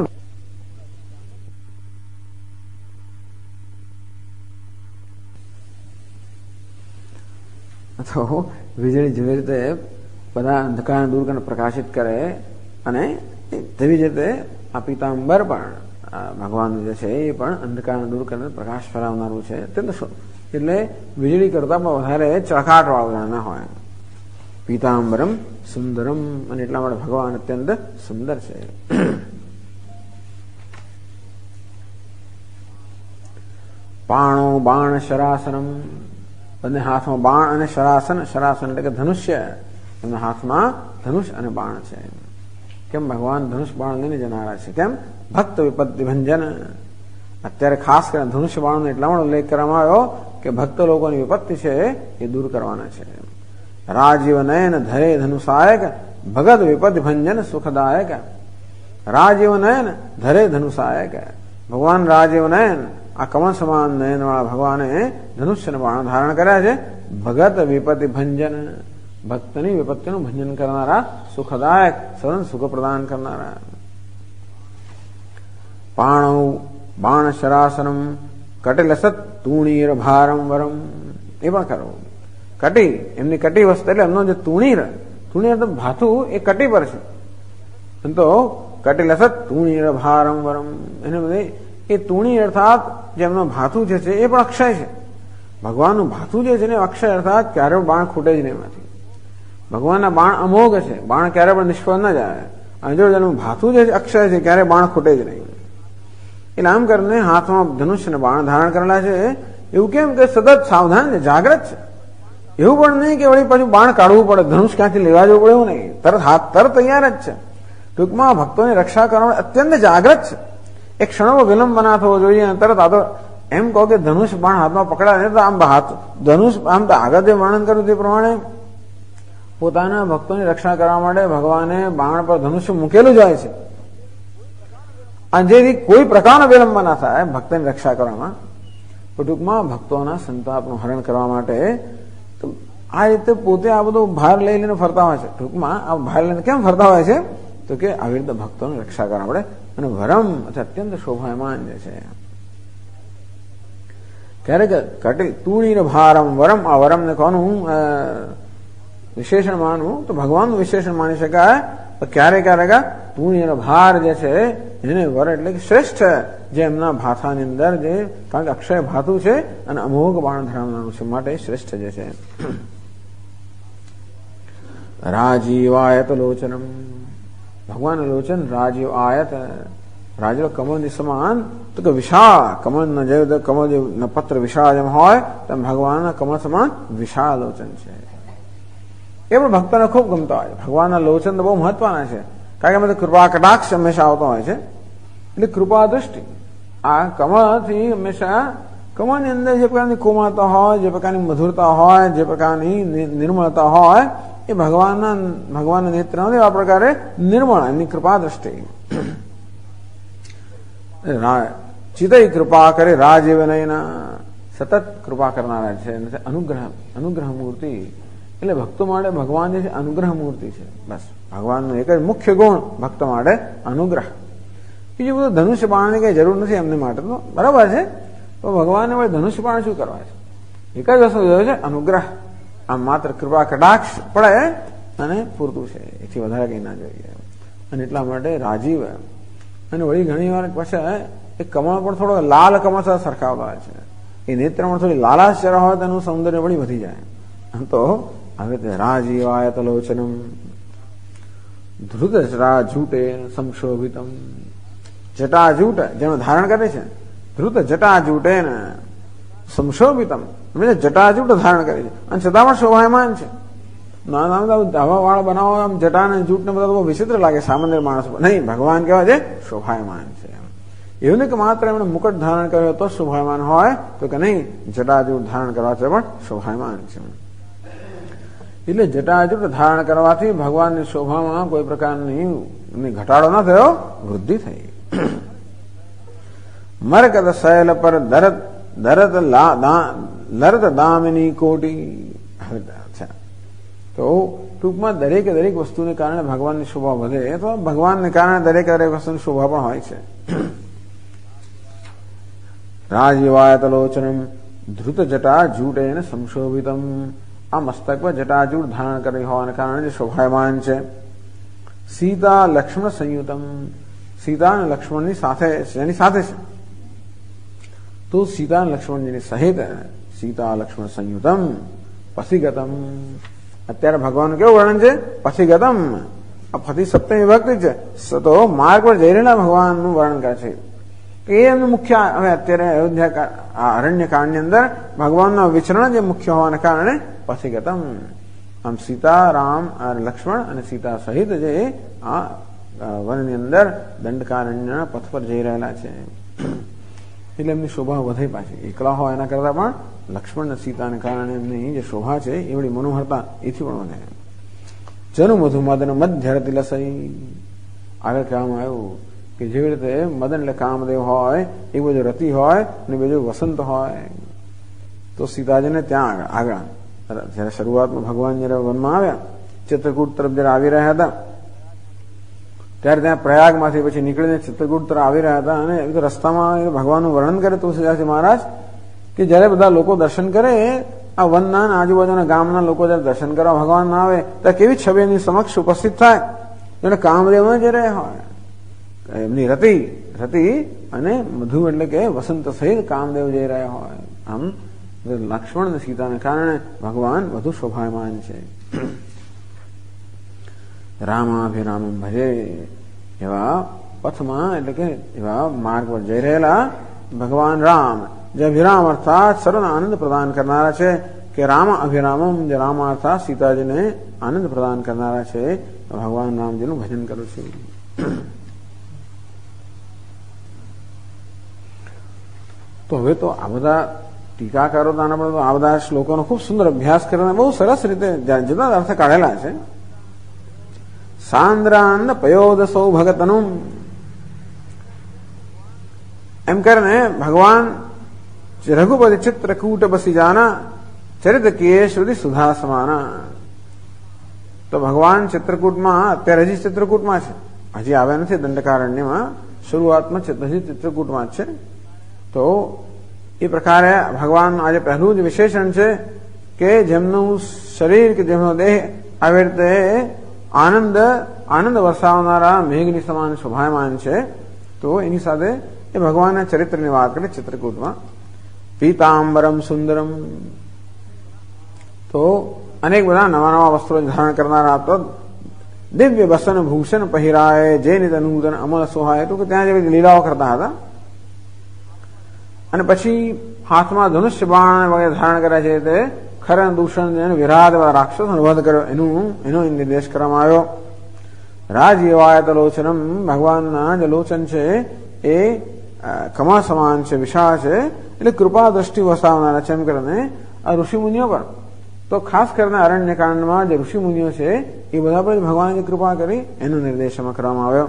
તો વીજળી જેવી રીતે બધા અંધકારને દૂર કરીને પ્રકાશિત કરે અને તેવી જ રીતે આ પીતાંબર પણ ભગવાન જે છે એ પણ અંધકારને દૂર કરીને પ્રકાશ ફેલાવનારું છે. એટલે વીજળી કરતા પણ વધારે ચળકાટ વાળું ના હોય. પીતાંબરમ સુંદરમ, અને એટલા માટે ભગવાન અત્યંત સુંદર છે. પાણો બાણ શરાસનમ, બંને હાથમાં બાણ અને શરાસન. શરાસન એટલે કે ધનુષ્ય, એમના હાથમાં ધનુષ અને બાણ છે. કેમ ભગવાન ધનુષ બાણ લઈને જનારા છે? કેમ? ભક્ત વિપત્તિ ભંજન. અત્યારે ખાસ કરીને ધનુષ્ય બાણનો એટલા માટે ઉલ્લેખ કરવામાં આવ્યો કે ભક્ત લોકોની વિપત્તિ છે એ દૂર કરવાના છે. રાજીવ નયન ધરે ધનુષાયક, ભગત વિપત્તિ ભંજન સુખદાયક. રાજીવ નયન ધરે ધનુષાયક, ભગવાન રાજીવ નયન આ કમળ સમાન નયન વાળા ભગવાને ધનુષ્ય બાણ ધારણ કર્યા છે. ભગત વિપત્તિ ભંજન, ભક્તની વિપત્તિનું ભંજન કરનારા, સુખદાયક સદન સુખ પ્રદાન કરનારા. પાણૌ બાણ શરાસનમ કટિલસત તુણીર ભારમ વરમ, એ પણ કરો. કટી એમની કટી વસ્તુ એટલે એમનો જે તુણીર, તુણીર તો ભાથું એ કટી પર છે. તો કટિલસત તુણીર ભારમ વરમ, એને બધે એ તુણી અર્થાત જે એમનો ભાથું જે છે એ પણ અક્ષય છે. ભગવાનનું ભાથું જે છે ને અક્ષય અર્થાત ક્યારે પણ બાણ ખૂટે જ નહીં એમાંથી. ભગવાનના બાણ અમોઘ છે, બાણ ક્યારે પણ નિષ્ફળ ન જાય. અને જો એનું ભાથું જે અક્ષય છે ક્યારે બાણ ખૂટે જ નહીં. એટલે આમ કરીને હાથમાં ધનુષ્ય બાણ ધારણ કરેલા છે. એવું કેમ કે સતત સાવધાન છે, જાગ્રત છે. એવું પણ નહીં કે વળી પાછું બાણ કાઢવું પડે, ધનુષ ક્યાંથી લેવા જવું પડે એવું નહીં. તરત હાથ તરત તૈયાર જ છે. ટૂંકમાં ભક્તોની રક્ષા કરવા અત્યંત જાગ્રત છે. એક ક્ષણો વિલંબ ના થવો જોઈએ. તરત આ તો એમ કહો કે ધનુષ બાણ હાથમાં પકડાય તો આમ હાથ ધનુષ આમ તો આગળ જે વર્ણન કર્યું તે પ્રમાણે પોતાના ભક્તોની રક્ષા કરવા માટે ભગવાને બાણ પર ધનુષ્ય મૂકેલું જ હોય છે. અને જેથી કોઈ પ્રકારનો વિલંબ ના થાય ભક્તની રક્ષા કરવામાં. ટૂંકમાં ભક્તોના સંતાપનું હરણ કરવા માટે આ રીતે પોતે આ બધો ભાર લઈને ફરતા હોય છે. ટૂંકમાં આ ભાર લઈને કેમ ફરતા હોય છે? તો કે આવી રીતે ભક્તોની રક્ષા કરવા પડે. અને વરમ અત્યંત શોભાયમાન જે છે. ક્યારેક કટિલ તુણીર ભારમ વરમ, આ વરમ ને કોનું વિશેષણ માનવું તો ભગવાનનું વિશેષણ માની શકાય. તો ક્યારેક ક્યારેક તુણીર ભાર જે છે એને વર એટલે કે શ્રેષ્ઠ જે એમના ભાથાની અંદર જે, કારણ કે અક્ષય ભાથું છે અને અમોઘ બાણ ધરાવનારું છે માટે શ્રેષ્ઠ જે છે. રાજીવાયત લોચનમ, ભગવાન લોચન રાજીવ આયત, રાજીવ કમળની સમાન. તો કે વિશાળ કમળના જે કમળ જે પત્ર વિશાળ જેમ હોય તેમ ભગવાનના કમળ સમાન વિશાળ લોચન છે. એ પણ ભક્તોને ખૂબ ગમતા હોય છે. ભગવાનના લોચન તો બહુ મહત્વના છે, કારણ કે એમાં કૃપા કટાક્ષ હંમેશા આવતો હોય છે. એટલે કૃપા દૃષ્ટિ આ કમળથી હંમેશા, કમળની અંદર જે પ્રકારની કોમળતા હોય, જે પ્રકારની મધુરતા હોય, જે પ્રકારની નિર્મળતા હોય એ ભગવાનના નેત્રમાં એવા પ્રકારે નિર્મળ એમની કૃપા દ્રષ્ટિ. ચિતય કૃપા કરે રાજીવ નયના, સતત કૃપા કરનારા છે. અનુગ્રહ મૂર્તિ એટલે ભક્તો માટે ભગવાન જે છે અનુગ્રહ મૂર્તિ છે. બસ ભગવાનનો એક જ મુખ્ય ગુણ ભક્ત માટે અનુગ્રહ. બીજું બધું ધનુષ્ય બાણની કઈ જરૂર નથી એમને માટે તો બરાબર છે. તો ભગવાનને વળી ધનુષ્ય બાણ શું કરવા છે? એક જ વસ્તુ જોયું છે, અનુગ્રહ. આમ માત્ર કૃપા કટાક્ષ પડે અને પૂરતું છે, એથી વધારે કઈ ના જોઈએ. અને એટલા માટે રાજીવ. અને વળી ઘણી વાર પછી એ કમળ પણ થોડો લાલ કમળ સાથે સરખાવતા હોય છે. એ નેત્રમાં થોડી લાલાશ જરા હોય તો એનું સૌંદર્ય વળી વધી જાય. તો હવે તે રાજીવાયત લોચનમ ધૃત જટાજૂટે સંશોભિતમ, જટાજૂટ જેનું ધારણ કરે છે, ધૃત જટાજૂટે ને સંશોભિતમ, જટાજૂટ ધારણ કરે છે અને છતાં પણ શોભાયમાન છે. નાના ધાબા વાળા બનાવો આમ જટા ને જૂટ ને બધા બહુ વિચિત્ર લાગે સામાન્ય માણસ. નહીં, ભગવાન કેવા છે શોભાયમાન છે. એવું નહીં કે માત્ર એમણે મુકટ ધારણ કર્યો તો શોભાયમાન હોય, તો કે નહીં, જટાજૂટ ધારણ કરવાથી પણ શોભાયમાન છે. એટલે જટાજૂટ ધારણ કરવાથી ભગવાનની શોભામાં કોઈ પ્રકારની ઘટાડો ન થયો, વૃદ્ધિ થઈ. મરકત શૈલ પર લરત દામિની કોટી. તો ટૂંકમાં દરેકે દરેક વસ્તુને કારણે ભગવાનની શોભા વધે તો ભગવાનને કારણે દરેક દરેક વસ્તુની શોભા પણ હોય છે. રાજવાયતલોચનમ ધૃત જટા જૂટેન સંશોભિતમ. આ મસ્તક પર જટાજૂટ ધારણ કરી હોવાને કારણે જે શોભાયમાન છે. સીતા લક્ષ્મણ સંયુતમ. સીતા અને લક્ષ્મણની સાથે એની સાથે છે. તો સીતા લક્ષ્મણજીની સહિત સીતા લક્ષ્મણ સંયુતમ પથિગતમ. અત્યારે ભગવાન કેવું વર્ણન છે? પથિગતમ. આ પતિ સપ્તમી વિભક્તિ છે. તો માર્ગ પર જઈ રહેલા ભગવાનનું વર્ણન કરે છે કે એમનું મુખ્ય હવે અત્યારે અયોધ્યા અરણ્ય કાળની અંદર ભગવાનના વિચરણ જે મુખ્ય હોવાને કારણે પથિગતમ. આમ સીતા રામ લક્ષ્મણ અને સીતા સહિત જે આ વનની અંદર દંડકારણ્યના પથ પર જઈ રહેલા છે એટલે એમની શોભા વધે પાછી. એકલા હોય એના કરતા પણ લક્ષ્મણ અને સીતાને કારણે એમની જે શોભા છે એવડી મનોહરતા એથી પણ વધે. જનુ મધુ મદન મધ્યરતિ લસઈ. આગળ કહેવામાં આવ્યું કે જેવી રીતે મદન એટલે કામદેવ હોય એ બધું રતિ હોય અને બીજું વસંત હોય. તો સીતાજીને ત્યાં આગળ જયારે શરૂઆતમાં ભગવાન જયારે વનમાં આવ્યા ચિત્રકૂટ તરફ જયારે આવી રહ્યા હતા ત્યારે ત્યાં પ્રયાગમાંથી પછી નીકળીને ચિત્રકૂટ તરફ આવી રહ્યા હતા અને રસ્તામાં ભગવાનનું વર્ણન કરે તુલસીદાસજી મહારાજ કે જયારે બધા લોકો દર્શન કરે આ વનના આજુબાજુના ગામના લોકો જયારે દર્શન કરવા ભગવાન ના આવે ત્યારે કેવી છબી એની સમક્ષ ઉપસ્થિત થાય જેને કામદેવ જઈ રહ્યા હોય. એમની રતિ અને મધુ એટલે કે વસંત સહિત કામદેવ જઈ રહ્યા હોય. આમ લક્ષ્મણ અને સીતાને કારણે ભગવાન વધુ શોભાયમાન છે. રામાભિરામ ભજે. એવા પથમાં એટલે કે એવા માર્ગ પર જઈ રહેલા ભગવાન રામ જે અભિરામ અર્થાત સર્વને આનંદ પ્રદાન કરનારા છે કે રામ અભિરામમ જે રામ અર્થાત સીતાજીને આનંદ પ્રદાન કરનારા છે ભગવાન રામજીનું ભજન કરું છું. તો હવે તો આ બધા ટીકાકારો આ બધા શ્લોકોનો ખૂબ સુંદર અભ્યાસ કરીને બહુ સરસ રીતે જુદા અર્થ કાઢેલા છે. સાંદ્રાન પયોદસૌ ભગતનું એમ કરીને ભગવાન રઘુપતિ ચિત્રકૂટ બસી જાના ચરિત કિયે શ્રુતિ સુધા સમાના. તો ભગવાન ચિત્રકૂટમાં અત્યારે હજી ચિત્રકૂટમાં છે, હજી આવ્યા નથી દંડકારણ્યમાં, શરૂઆતમાં હજી ચિત્રકૂટમાં જ છે. તો એ પ્રકારે ભગવાન આજે પહેલું જ વિશેષણ છે કે જેમનું શરીર કે જેમનો દેહ આવી રીતે આનંદ વરસાવનારા મેઘની સમાન શોભાયમાન છે. તો એની સાથે એ ભગવાનના ચરિત્રની વાત કરે ચિત્રકૂટમાં. પીતાંબરમ સુંદરમ. તો અનેક બધા નવા નવા વસ્ત્રો ધારણ કરનારા તો દિવ્ય વસન ભૂષણ પહેરાય જે નિત નૂતન અમલ સોહાય. તો ત્યાં જે લીલાઓ કરતા હતા અને પછી હાથમાં ધનુષ્ય બાણ વગેરે ધારણ કર્યા છે તે ખરણ દૂષણ વિરાટ રાક્ષસનો વધ કર્યો એનો નિર્દેશ કરવામાં આવ્યો. રાજયવાયત લોચનમ. ભગવાનના જે લોચન છે એ કમા સમાન છે, વિશાળ છે, એટલે કૃપા દ્રષ્ટિ વસાવનારા છે એમ કરીને આ ઋષિમુનિઓ પર, તો ખાસ કરીને અરણ્યકાંડમાં જે ઋષિમુનિઓ છે એ બધા પર ભગવાને જે કૃપા કરી એનો નિર્દેશ એમાં કરવામાં આવ્યો.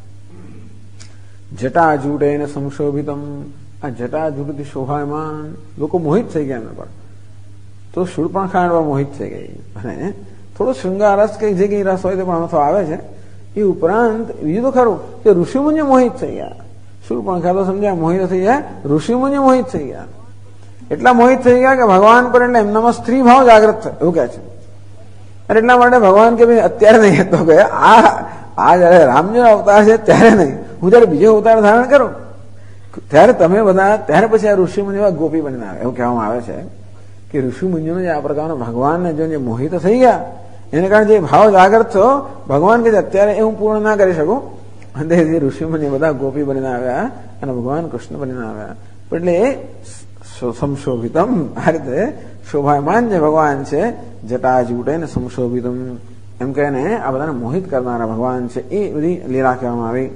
જટાજૂટેન સંશોભિતમ. આ જટાજૂટથી શોભાયમાન લોકો મોહિત થઈ ગયા એના પર. તો શૂળપણખાંડ મોહિત થઈ ગઈ અને થોડો શૃંગાર રસ કઈ જે કઈ રસ હોય તે પણ આવે છે. એ ઉપરાંત બીજું તો ખરું કે ઋષિમુનિ મોહિત થઈ ગયા. શૂળપણખા તો સમજ્યા મોહિત થઈ ગયા, ઋષિમુનિ મોહિત થઈ ગયા. એટલા મોહિત થઈ ગયા કે ભગવાન પર એટલે એમનામાં સ્ત્રી ભાવ જાગૃત થાય એવું કહે છે. અને એટલા માટે ભગવાન કે ભાઈ અત્યારે નહીં, તો કે આ જયારે રામજીનો અવતાર છે ત્યારે નહીં, હું જયારે બીજો અવતાર ધારણ કરું ત્યારે તમે બધા, ત્યારે પછી આ ઋષિમુનિ ગોપી બનીને આવે એવું કહેવામાં આવે છે કે ઋષિમુનિઓને જે આ પ્રકારનો ભગવાનને જો મોહિત થઈ ગયા એને કારણે જે ભાવ જાગૃત થયો ભગવાન કે અત્યારે એ હું પૂર્ણ ના કરી શકું, અને જે ઋષિમુનિ બધા ગોપી બનીને આવ્યા અને ભગવાન કૃષ્ણ બનીને આવ્યા. એટલે સંશોભિતમ, આ રીતે શોભાયમાન જે ભગવાન છે જટાજૂટે ને સંશોભિતમ એમ કહીને આ બધાને મોહિત કરનારા ભગવાન છે એ બધી લીલા કહેવામાં આવી.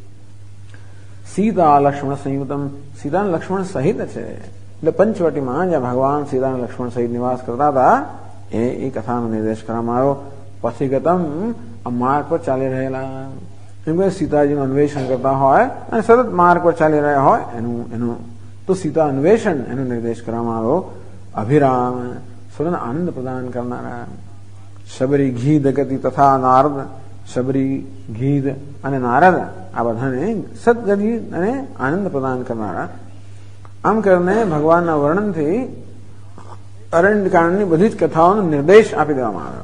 સીતા લક્ષ્મણ સંયુતમ. સીતા લક્ષ્મણ સહિત છે એટલે પંચવટીમાં જ્યાં ભગવાન સીતા લક્ષ્મણ સહિત નિવાસ કરતા હતા એ કથાનો નિર્દેશ કરવામાં આવ્યો. પથિગતમ, આ માર્ગ પર ચાલી રહેલા. એમ કે સીતાજીનું અન્વેષણ કરતા હોય અને સતત માર્ગ પર ચાલી રહ્યા હોય એનું તો સીતા અન્વેષણ એનો નિર્દેશ કરવામાં આવ્યો. અભિરામ સર્વને આનંદ પ્રદાન કરનારા. શબરી ગીધ ગતિ તથા નારદ, શબરી ગીધ અને નારદ આ બધાને સદગતિ અને આનંદ પ્રદાન કરનારા. આમ કરીને ભગવાનના વર્ણનથી અરણ્યકાંડની બધી જ કથાઓનો નિર્દેશ આપી દેવામાં આવ્યો.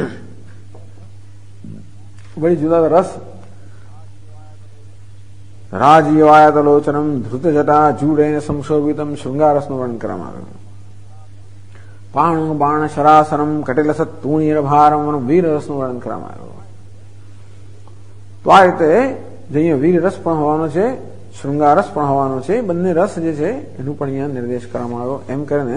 બધી જુદા રસ. રાજયવાયતલોચનમ ધૃત જટા જૂડેન સંશોભિતમ શૃંગારસનું વર્ણન કરવામાં આવ્યું. પાણુ બાણ શરાસનમ કટિલસત તુણીરભારમ વીરરસનું વર્ણન કરવામાં આવ્યું. તો આ રીતે જે અહીંયા વીરરસ પણ હોવાનો છે, શૃંગારસ પણ હોવાનો છે, બંને રસ જે છે એનું પણ અહીંયા નિર્દેશ કરવામાં આવ્યો. એમ કરીને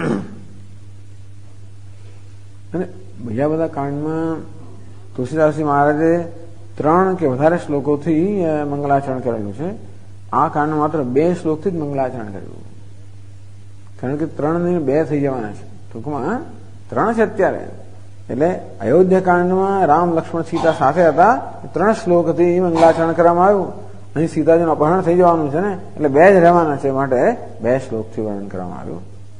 અને બીજા બધા કાંડમાં તુલસીદાસજી મહારાજે 3 કે વધારે શ્લોકોથી મંગલાચરણ કરેલું છે. આ કાંડમાં માત્ર 2 શ્લોકથી જ મંગલાચરણ કર્યું, કારણ કે 3 ને 2 થઈ જવાના છે. ટૂંકમાં 3 છે અત્યારે. એટલે અયોધ્યા કાંડમાં રામ લક્ષ્મણ સીતા સાથે હતા, 3 શ્લોકથી મંગલાચરણ કરવામાં આવ્યું. અહીં સીતાજીનું અપહરણ થઈ જવાનું છે ને, એટલે 2 જ રહેવાના છે, માટે 2 શ્લોકથી વર્ણન કરવામાં આવ્યું.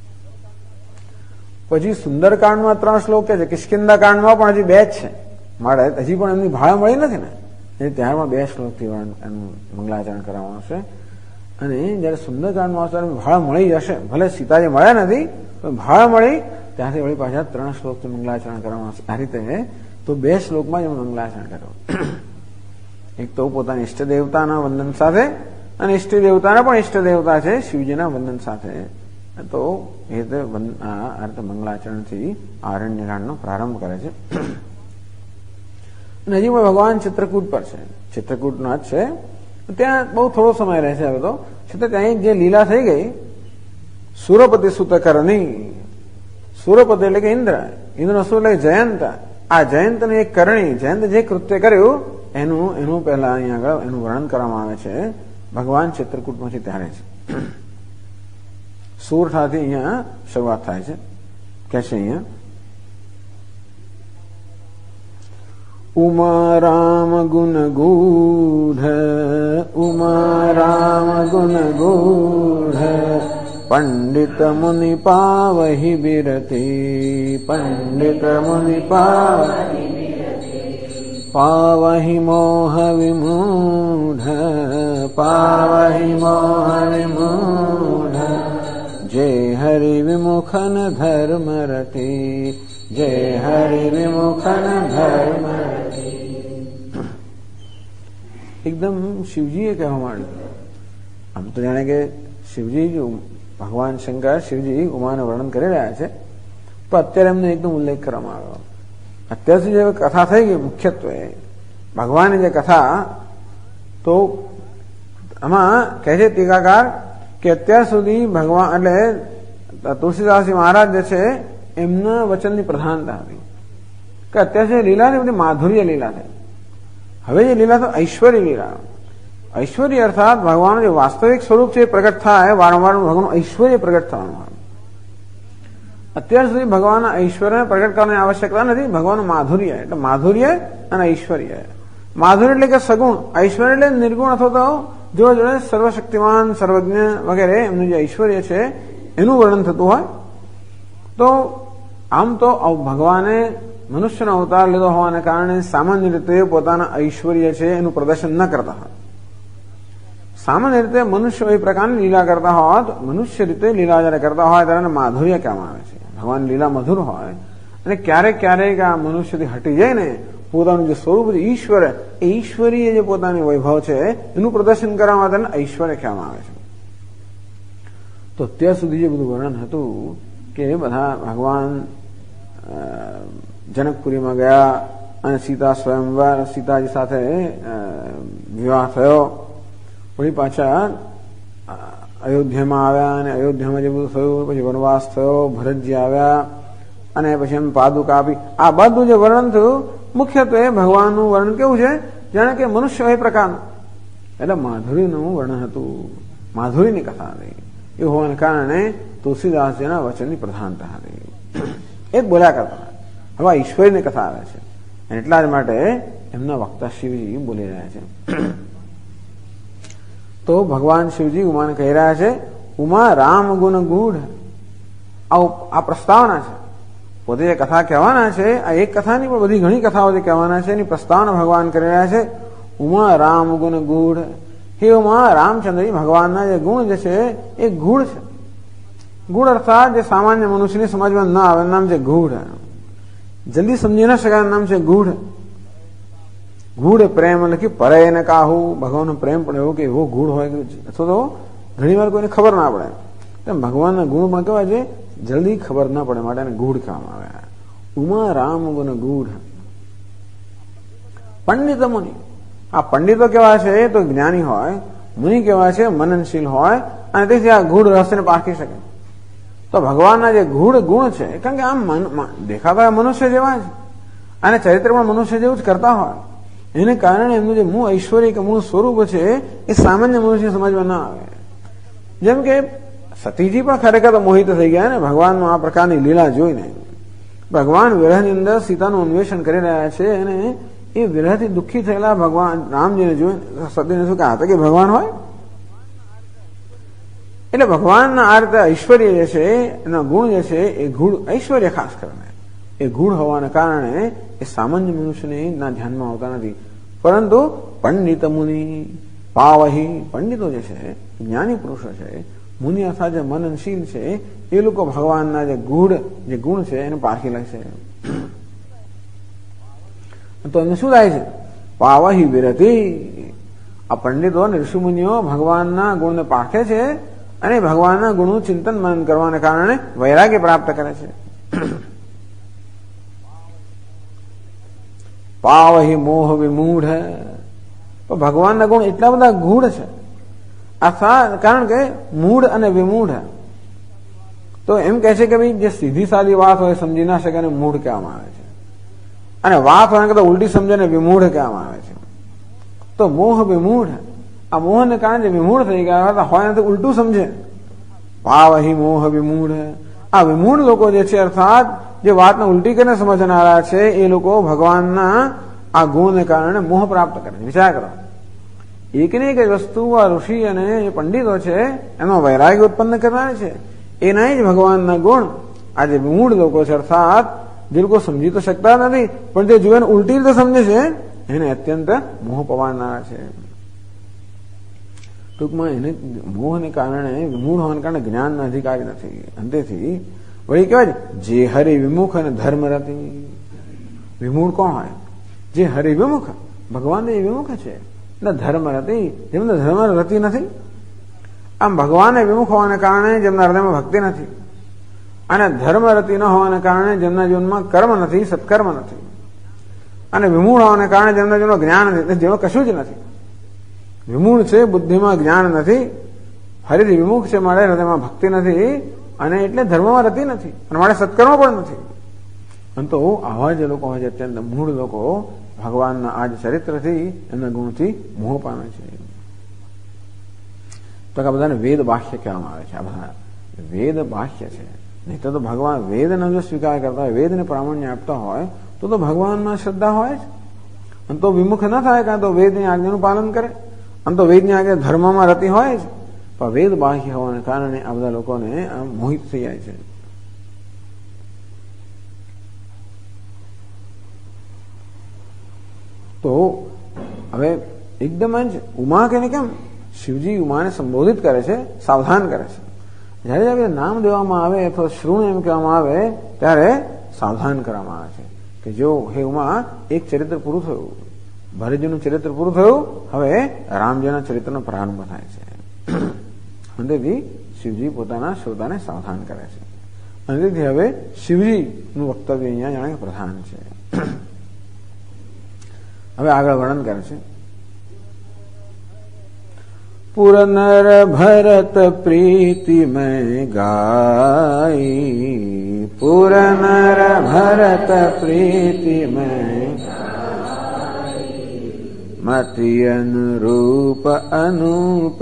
પછી સુંદરકાંડમાં 3 શ્લોક છે, કિષ્કિંધા કાંડમાં પણ હજી 2 જ છે, માટે હજી પણ એમની ભાળ મળી નથી ને, એટલે ત્યાં પણ 2 શ્લોકથી એનું મંગલાચરણ કરવામાં આવશે. અને જયારે સુંદરકાંડમાં આવશે ત્યારે ભાળ મળી જશે, ભલે સીતાજી મળ્યા નથી, પણ ભાળ મળી ત્યાંથી વળી પાછા 3 શ્લોકથી મંગલાચરણ કરવામાં આવશે. આ રીતે તો 2 શ્લોકમાં જ મંગલાચરણ કર્યું. એક તો પોતાની ઈષ્ટ દેવતાના વંદન સાથે, અને ઈષ્ટ દેવતાના પણ ઈષ્ટ દેવતા છે શિવજીના વંદન સાથે. તો એ રીતે આ રીતે મંગલાચરણથી આરણ્યકાંડનો પ્રારંભ કરે છે. અને હજી ભગવાન ચિત્રકૂટ પર છે, ચિત્રકૂટના જ છે. ત્યાં બહુ થોડો સમય રહેશે હવે તો. છતાં ત્યાં જે લીલા થઈ ગઈ સુરપતિ સુતકરની, સુરપતિ એટલે કે ઇન્દ્ર, ઇન્દ્રનો સુર એટલે જયંત. આ જયંતની એક કરણી, જયંત જે કૃત્ય કર્યું એનું પહેલા અહીંયા આગળ એનું વર્ણન કરવામાં આવે છે ભગવાન ચિત્રકૂટમાંથી. ત્યારે છે સુરઠાથી અહીંયા શરૂઆત થાય છે. કે છે અહીંયા ઉમા રામ ગુણ ગૂઢ, ઉમા રામ ગુણ ગૂઢ, પંડિત મુનિ પાવહી બિરતી, પંડિત મુનિ પાવહી મોહ વિમૂઢ, પાવહી મોહ વિમૂઢ, જય હરિ વિમુખન ધર્મ રતી, જય હરિ વિમુખન ધર્મ રતી. એકદમ શિવજીએ કહેવા માંડ્યું. આમ તો જાણે કે શિવજી, ભગવાન શંકર શિવજી ઉમાનું વર્ણન કરી રહ્યા છે, તો અત્યારે એમને એકદમ ઉલ્લેખ કરવામાં આવ્યો. અત્યાર સુધી જે કથા થઈ ગઈ મુખ્યત્વે ભગવાનની જે કથા, તો આમાં કહે છે ટીકાકાર કે અત્યાર સુધી ભગવાન એટલે તુલસીદાસજી મહારાજ જે છે એમના વચનની પ્રધાનતા હતી કે અત્યાર સુધી લીલાની બધી માધુર્ય લીલા થઈ. હવે જે લીલા તો ઐશ્વર્ય લીલા. ઐશ્વર્ય અર્થાત ભગવાનનું જે વાસ્તવિક સ્વરૂપ છે એ પ્રગટ થાય, વારંવાર ભગવાનનું ઐશ્વર્ય પ્રગટ થવાનું. અત્યાર સુધી ભગવાનના ઐશ્વર્યને પ્રગટ કરવાની આવશ્યકતા નથી, ભગવાનનું માધુર્ય. એટલે માધુર્ય અને ઐશ્વર્ય. માધુર્ય એટલે કે સગુણ, ઐશ્વર્ય એટલે નિર્ગુણ અથવા તો જોડે જોડે સર્વશક્તિમાન, સર્વજ્ઞ વગેરે એમનું જે ઐશ્વર્ય છે એનું વર્ણન થતું હોય. તો આમ તો ભગવાને મનુષ્યનો અવતાર લીધો હોવાને કારણે સામાન્ય રીતે પોતાના ઐશ્વર્ય છે એનું પ્રદર્શન ન કરતા હોય. સામાન્ય રીતે મનુષ્ય એ પ્રકારની લીલા કરતા હોય, તો મનુષ્ય રીતે લીલા જયારે કરતા હોય ત્યારે માધુર્ય કહેવામાં આવે છે. ભગવાન લીલા મધુર હોય, અને ક્યારેક ક્યારેક આ મનુષ્યથી હટી જાય ને પોતાનું જે સ્વરૂપ છે ઈશ્વર, એ ઈશ્વરીય જે પોતાની વૈભવ છે એનું પ્રદર્શન કરવા માટે ઐશ્વર્ય કહેવામાં આવે છે. તો અત્યાર સુધી જે બધું વર્ણન હતું કે બધા ભગવાન જનકપુરીમાં ગયા અને સીતા સ્વયંવર, સીતાજી સાથે વિવાહ થયો, વળી પાછા અયોધ્યામાં આવ્યા અને અયોધ્યામાં જે બધું થયું, પછી વનવાસ થયો, ભરતજી આવ્યા અને પછી એમ પાદુકા આપી. આ બધું જે વર્ણન થયું મુખ્યત્વે ભગવાનનું વર્ણન કેવું છે, જાણે કે મનુષ્ય એ પ્રકારનું. એટલે માધુરીનું વર્ણન હતું, માધુરીની કથા હતી. એ હોવાને કારણે તુલસીદાસજીના વચનની પ્રધાનતા હતી. એ જ બોલ્યા કરતા. હવે ઈશ્વરની કથા આવે છે. એટલા જ માટે એમના વક્તા શિવજી બોલી રહ્યા છે. તો ભગવાન શિવજી ઉમાને કહી રહ્યા છે, ઉમા રામ ગુણ ગૂઢ. આ પ્રસ્તાવના છે. પોતે જે કથા કહેવાના છે, આ એક કથાની પણ બધી ઘણી કથાઓ જે કહેવાના છે એની પ્રસ્તાવના ભગવાન કરી રહ્યા છે. ઉમા રામ ગુણ ગૂઢ. હે ઉમા, રામચંદ્રજી ભગવાનના જે ગુણ જે છે એ ગૂઢ છે. ગૂઢ અર્થાત જે સામાન્ય મનુષ્યની સમજમાં ન આવે નામ છે ગૂઢ. જલ્દી સમજી ન શકાય નામ છે ગૂઢ. ગૂઢ પ્રેમ લખી પરે ન કાહુ. ભગવાનનો પ્રેમ પણ એવો કે એવો ગૂઢ હોય અથવા તો ઘણી વાર કોઈને ખબર ના પડે. તેમ ભગવાનના ગુણ પણ કહેવાય છે જલ્દી ખબર ના પડે માટે એને ગૂઢ કહેવામાં આવે. ઉમા રામ ગુણ ગૂઢ. પંડિત મુનિ. આ પંડિતો કેવા છે તો જ્ઞાની હોય, મુનિ કેવા છે મનનશીલ હોય અને તેથી આ ગૂઢ રહસ્યને પારખી શકે. તો ભગવાનના જે ગૂઢ ગુણ છે, કારણ કે આમ દેખાતા મનુષ્ય જેવા જ અને ચરિત્ર પણ મનુષ્ય જેવું જ કરતા હોય, એને કારણે એમનું જે મૂળ ઐશ્વર્ય કે મૂળ સ્વરૂપ છે એ સામાન્ય મનુષ્ય સમજમાં ના આવે. જેમ કે સતીજી પણ ખરેખર તો મોહિત થઈ ગયા ને ભગવાનનો આ પ્રકારની લીલા જોઈને. ભગવાન વિરહની અંદર સીતાનું અન્વેષણ કરી રહ્યા છે અને એ વિરહથી દુઃખી થયેલા ભગવાન રામજીને જોઈને સતીને શું કહે કે ભગવાન હોય. એટલે ભગવાનના આ રીતે ઐશ્વર્ય જે છે એના ગુણ જે છે એ ગૂઢ ઐશ્વર્ય ખાસ કરીને એ ગૂઢ હોવાને કારણે એ સામાન્ય મનુષ્યને ના ધ્યાનમાં આવતા નથી. પરંતુ પંડિત મુનિ પાવહી. પંડિતો જે છે જ્ઞાની પુરુષો છે, મુનિ અર્થાત જે મનનશીલ છે એ લોકો ભગવાનના જે ગૂઢ જે ગુણ છે એને પારખી લે છે. તો એમને શું થાય છે? પાવહી વિરતિ. આ પંડિતો અને ઋષિમુનિઓ ભગવાનના ગુણને પારખે છે અને ભગવાનના ગુણનું ચિંતન મનન કરવાને કારણે વૈરાગ્ય પ્રાપ્ત કરે છે. પાવહી મોહ વિમૂઢ. તો ભગવાનના ગુણ એટલા બધા ગૂઢ છે કારણ કે મૂઢ અને વિમૂઢ. તો એમ કહે છે કે ભાઈ જે સીધી સાદી વાત હોય સમજી ના શકે એને મૂઢ કહેવામાં આવે છે અને વાત હોય કરતા ઉલટી સમજે ને વિમૂઢ કહેવામાં આવે છે. તો મોહ વિમૂઢ. આ મોહને કારણે જે વિમૂઢ થઈ ગયા હોય નથી ઉલટું સમજે. પાવહી મોહ વિમૂઢ. આ વિમૂઢ લોકો જે છે અર્થાત જે વાતને ઉલટી કરીને સમજનારા છે એ લોકો ભગવાનના આ ગુણને કારણે મોહ પ્રાપ્ત કરે છે. વિચાર કરો, એકને એક વસ્તુ આ ઋષિ અને જે પંડિતો છે એનો વૈરાગ્ય ઉત્પન્ન કરનાર છે. એના જ ભગવાનના ગુણ આ જે વિમૂઢ લોકો છે અર્થાત જે લોકો સમજી તો શકતા નથી પણ જે જીવન ઉલટી રીતે સમજે છે એને અત્યંત મોહ પવાનારા છે. ટૂંકમાં એને મોહને કારણે વિમૂઢ હોવાને કારણે જ્ઞાનના અધિકારી નથી. અંતેથી વળી કહેવાય જે હરિ વિમુખ અને ધર્મ રતી. વિમૂઢ કોણ હોય? જે હરિ વિમુખ, ભગવાન એ વિમુખ છે એટલે ધર્મ રતી, જેમને ધર્મ રતી નથી. આમ ભગવાન વિમુખ હોવાને કારણે જેમના હૃદયમાં ભક્તિ નથી અને ધર્મ રતી ન હોવાને કારણે જેમના જીવનમાં કર્મ નથી, સત્કર્મ નથી અને વિમૂઢ હોવાને કારણે જેમના જીવનમાં જ્ઞાન નથી, જેમાં કશું જ નથી. વિમૂઢ છે, બુદ્ધિમાં જ્ઞાન નથી, હરિથી વિમુખ છે મારે હૃદયમાં ભક્તિ નથી અને એટલે ધર્મમાં રતી નથી અને મારે સત્કર્મ પણ નથી. પરંતુ આવા જે લોકો હોય છે અત્યંત મૂળ લોકો ભગવાનના આ જ ચરિત્રથી એમના ગુણથી મોહ પામે છે. તો આ બધાને વેદ બાહ્ય કહેવામાં આવે છે. આ બધા વેદ બાહ્ય છે. નહીં તો ભગવાન વેદનો જો સ્વીકાર કરતા હોય, વેદને પ્રામાણ્ય આપતા હોય તો ભગવાનમાં શ્રદ્ધા હોય જ. અને તો વિમુખ ન થાય કાં તો વેદની આજ્ઞાનું પાલન કરે અને તો વેદની આજ્ઞા ધર્મમાં રતી હોય જ. પણ વેદ બાહ્ય હોવાને કારણે આ બધા લોકોને મોહિત થઈ જાય છે. તો હવે એકદમ જ ઉમા કે કેમ શિવજી ઉમાને સંબોધિત કરે છે, સાવધાન કરે છે. જયારે જયારે નામ દેવામાં આવે અથવા શ્રુણ એમ કહેવામાં આવે ત્યારે સાવધાન કરવામાં આવે છે કે જો હે ઉમા એક ચરિત્ર પૂરું થયું, ભરતજીનું ચરિત્ર પૂરું થયું, હવે રામજીના ચરિત્રનો પ્રારંભ થાય છે. અંતેથી શિવજી પોતાના શ્રોતાને સાવધાન કરે છે. અને તેથી હવે શિવજીનું વક્તવ્ય અહીંયા જાણે પ્રધાન છે. હવે આગળ વર્ણન કરે છે. પુરનર ભરત પ્રીતિ મેં ગાઈ, પુરનર ભરત પ્રીતિ મેં મતિ અનુરૂપ અનુપ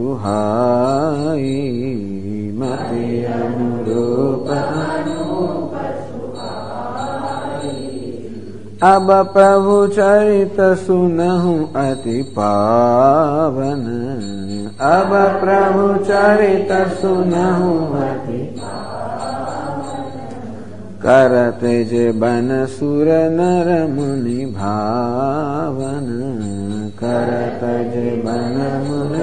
સુહાઈ, મતિ અનુરૂપ अब प्रभु चरित सुनहु अति पावन, अब प्रभु चरित सुनहु अति करते जे बन सुर नर मुनि भावन, करत जे बन मुनि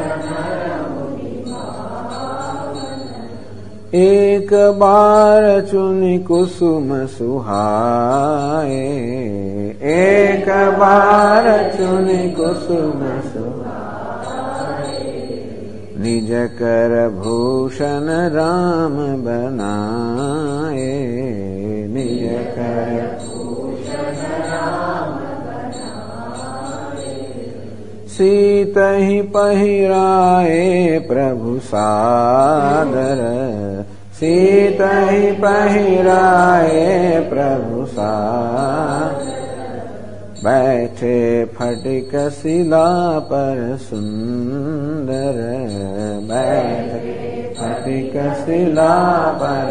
एक बार चुनि कुसुम सुहाए, एक बार चुनि कुसुम सुहाए, निज कर भूषण राम बनाए, निज कर भूषण राम बनाए, सीत ही पहिराए प्रभु सादर, सीत ही पहिराए प्रभु सादर, बैठे फटिक शिला पर सुंदर, बैठे फटिक शिला पर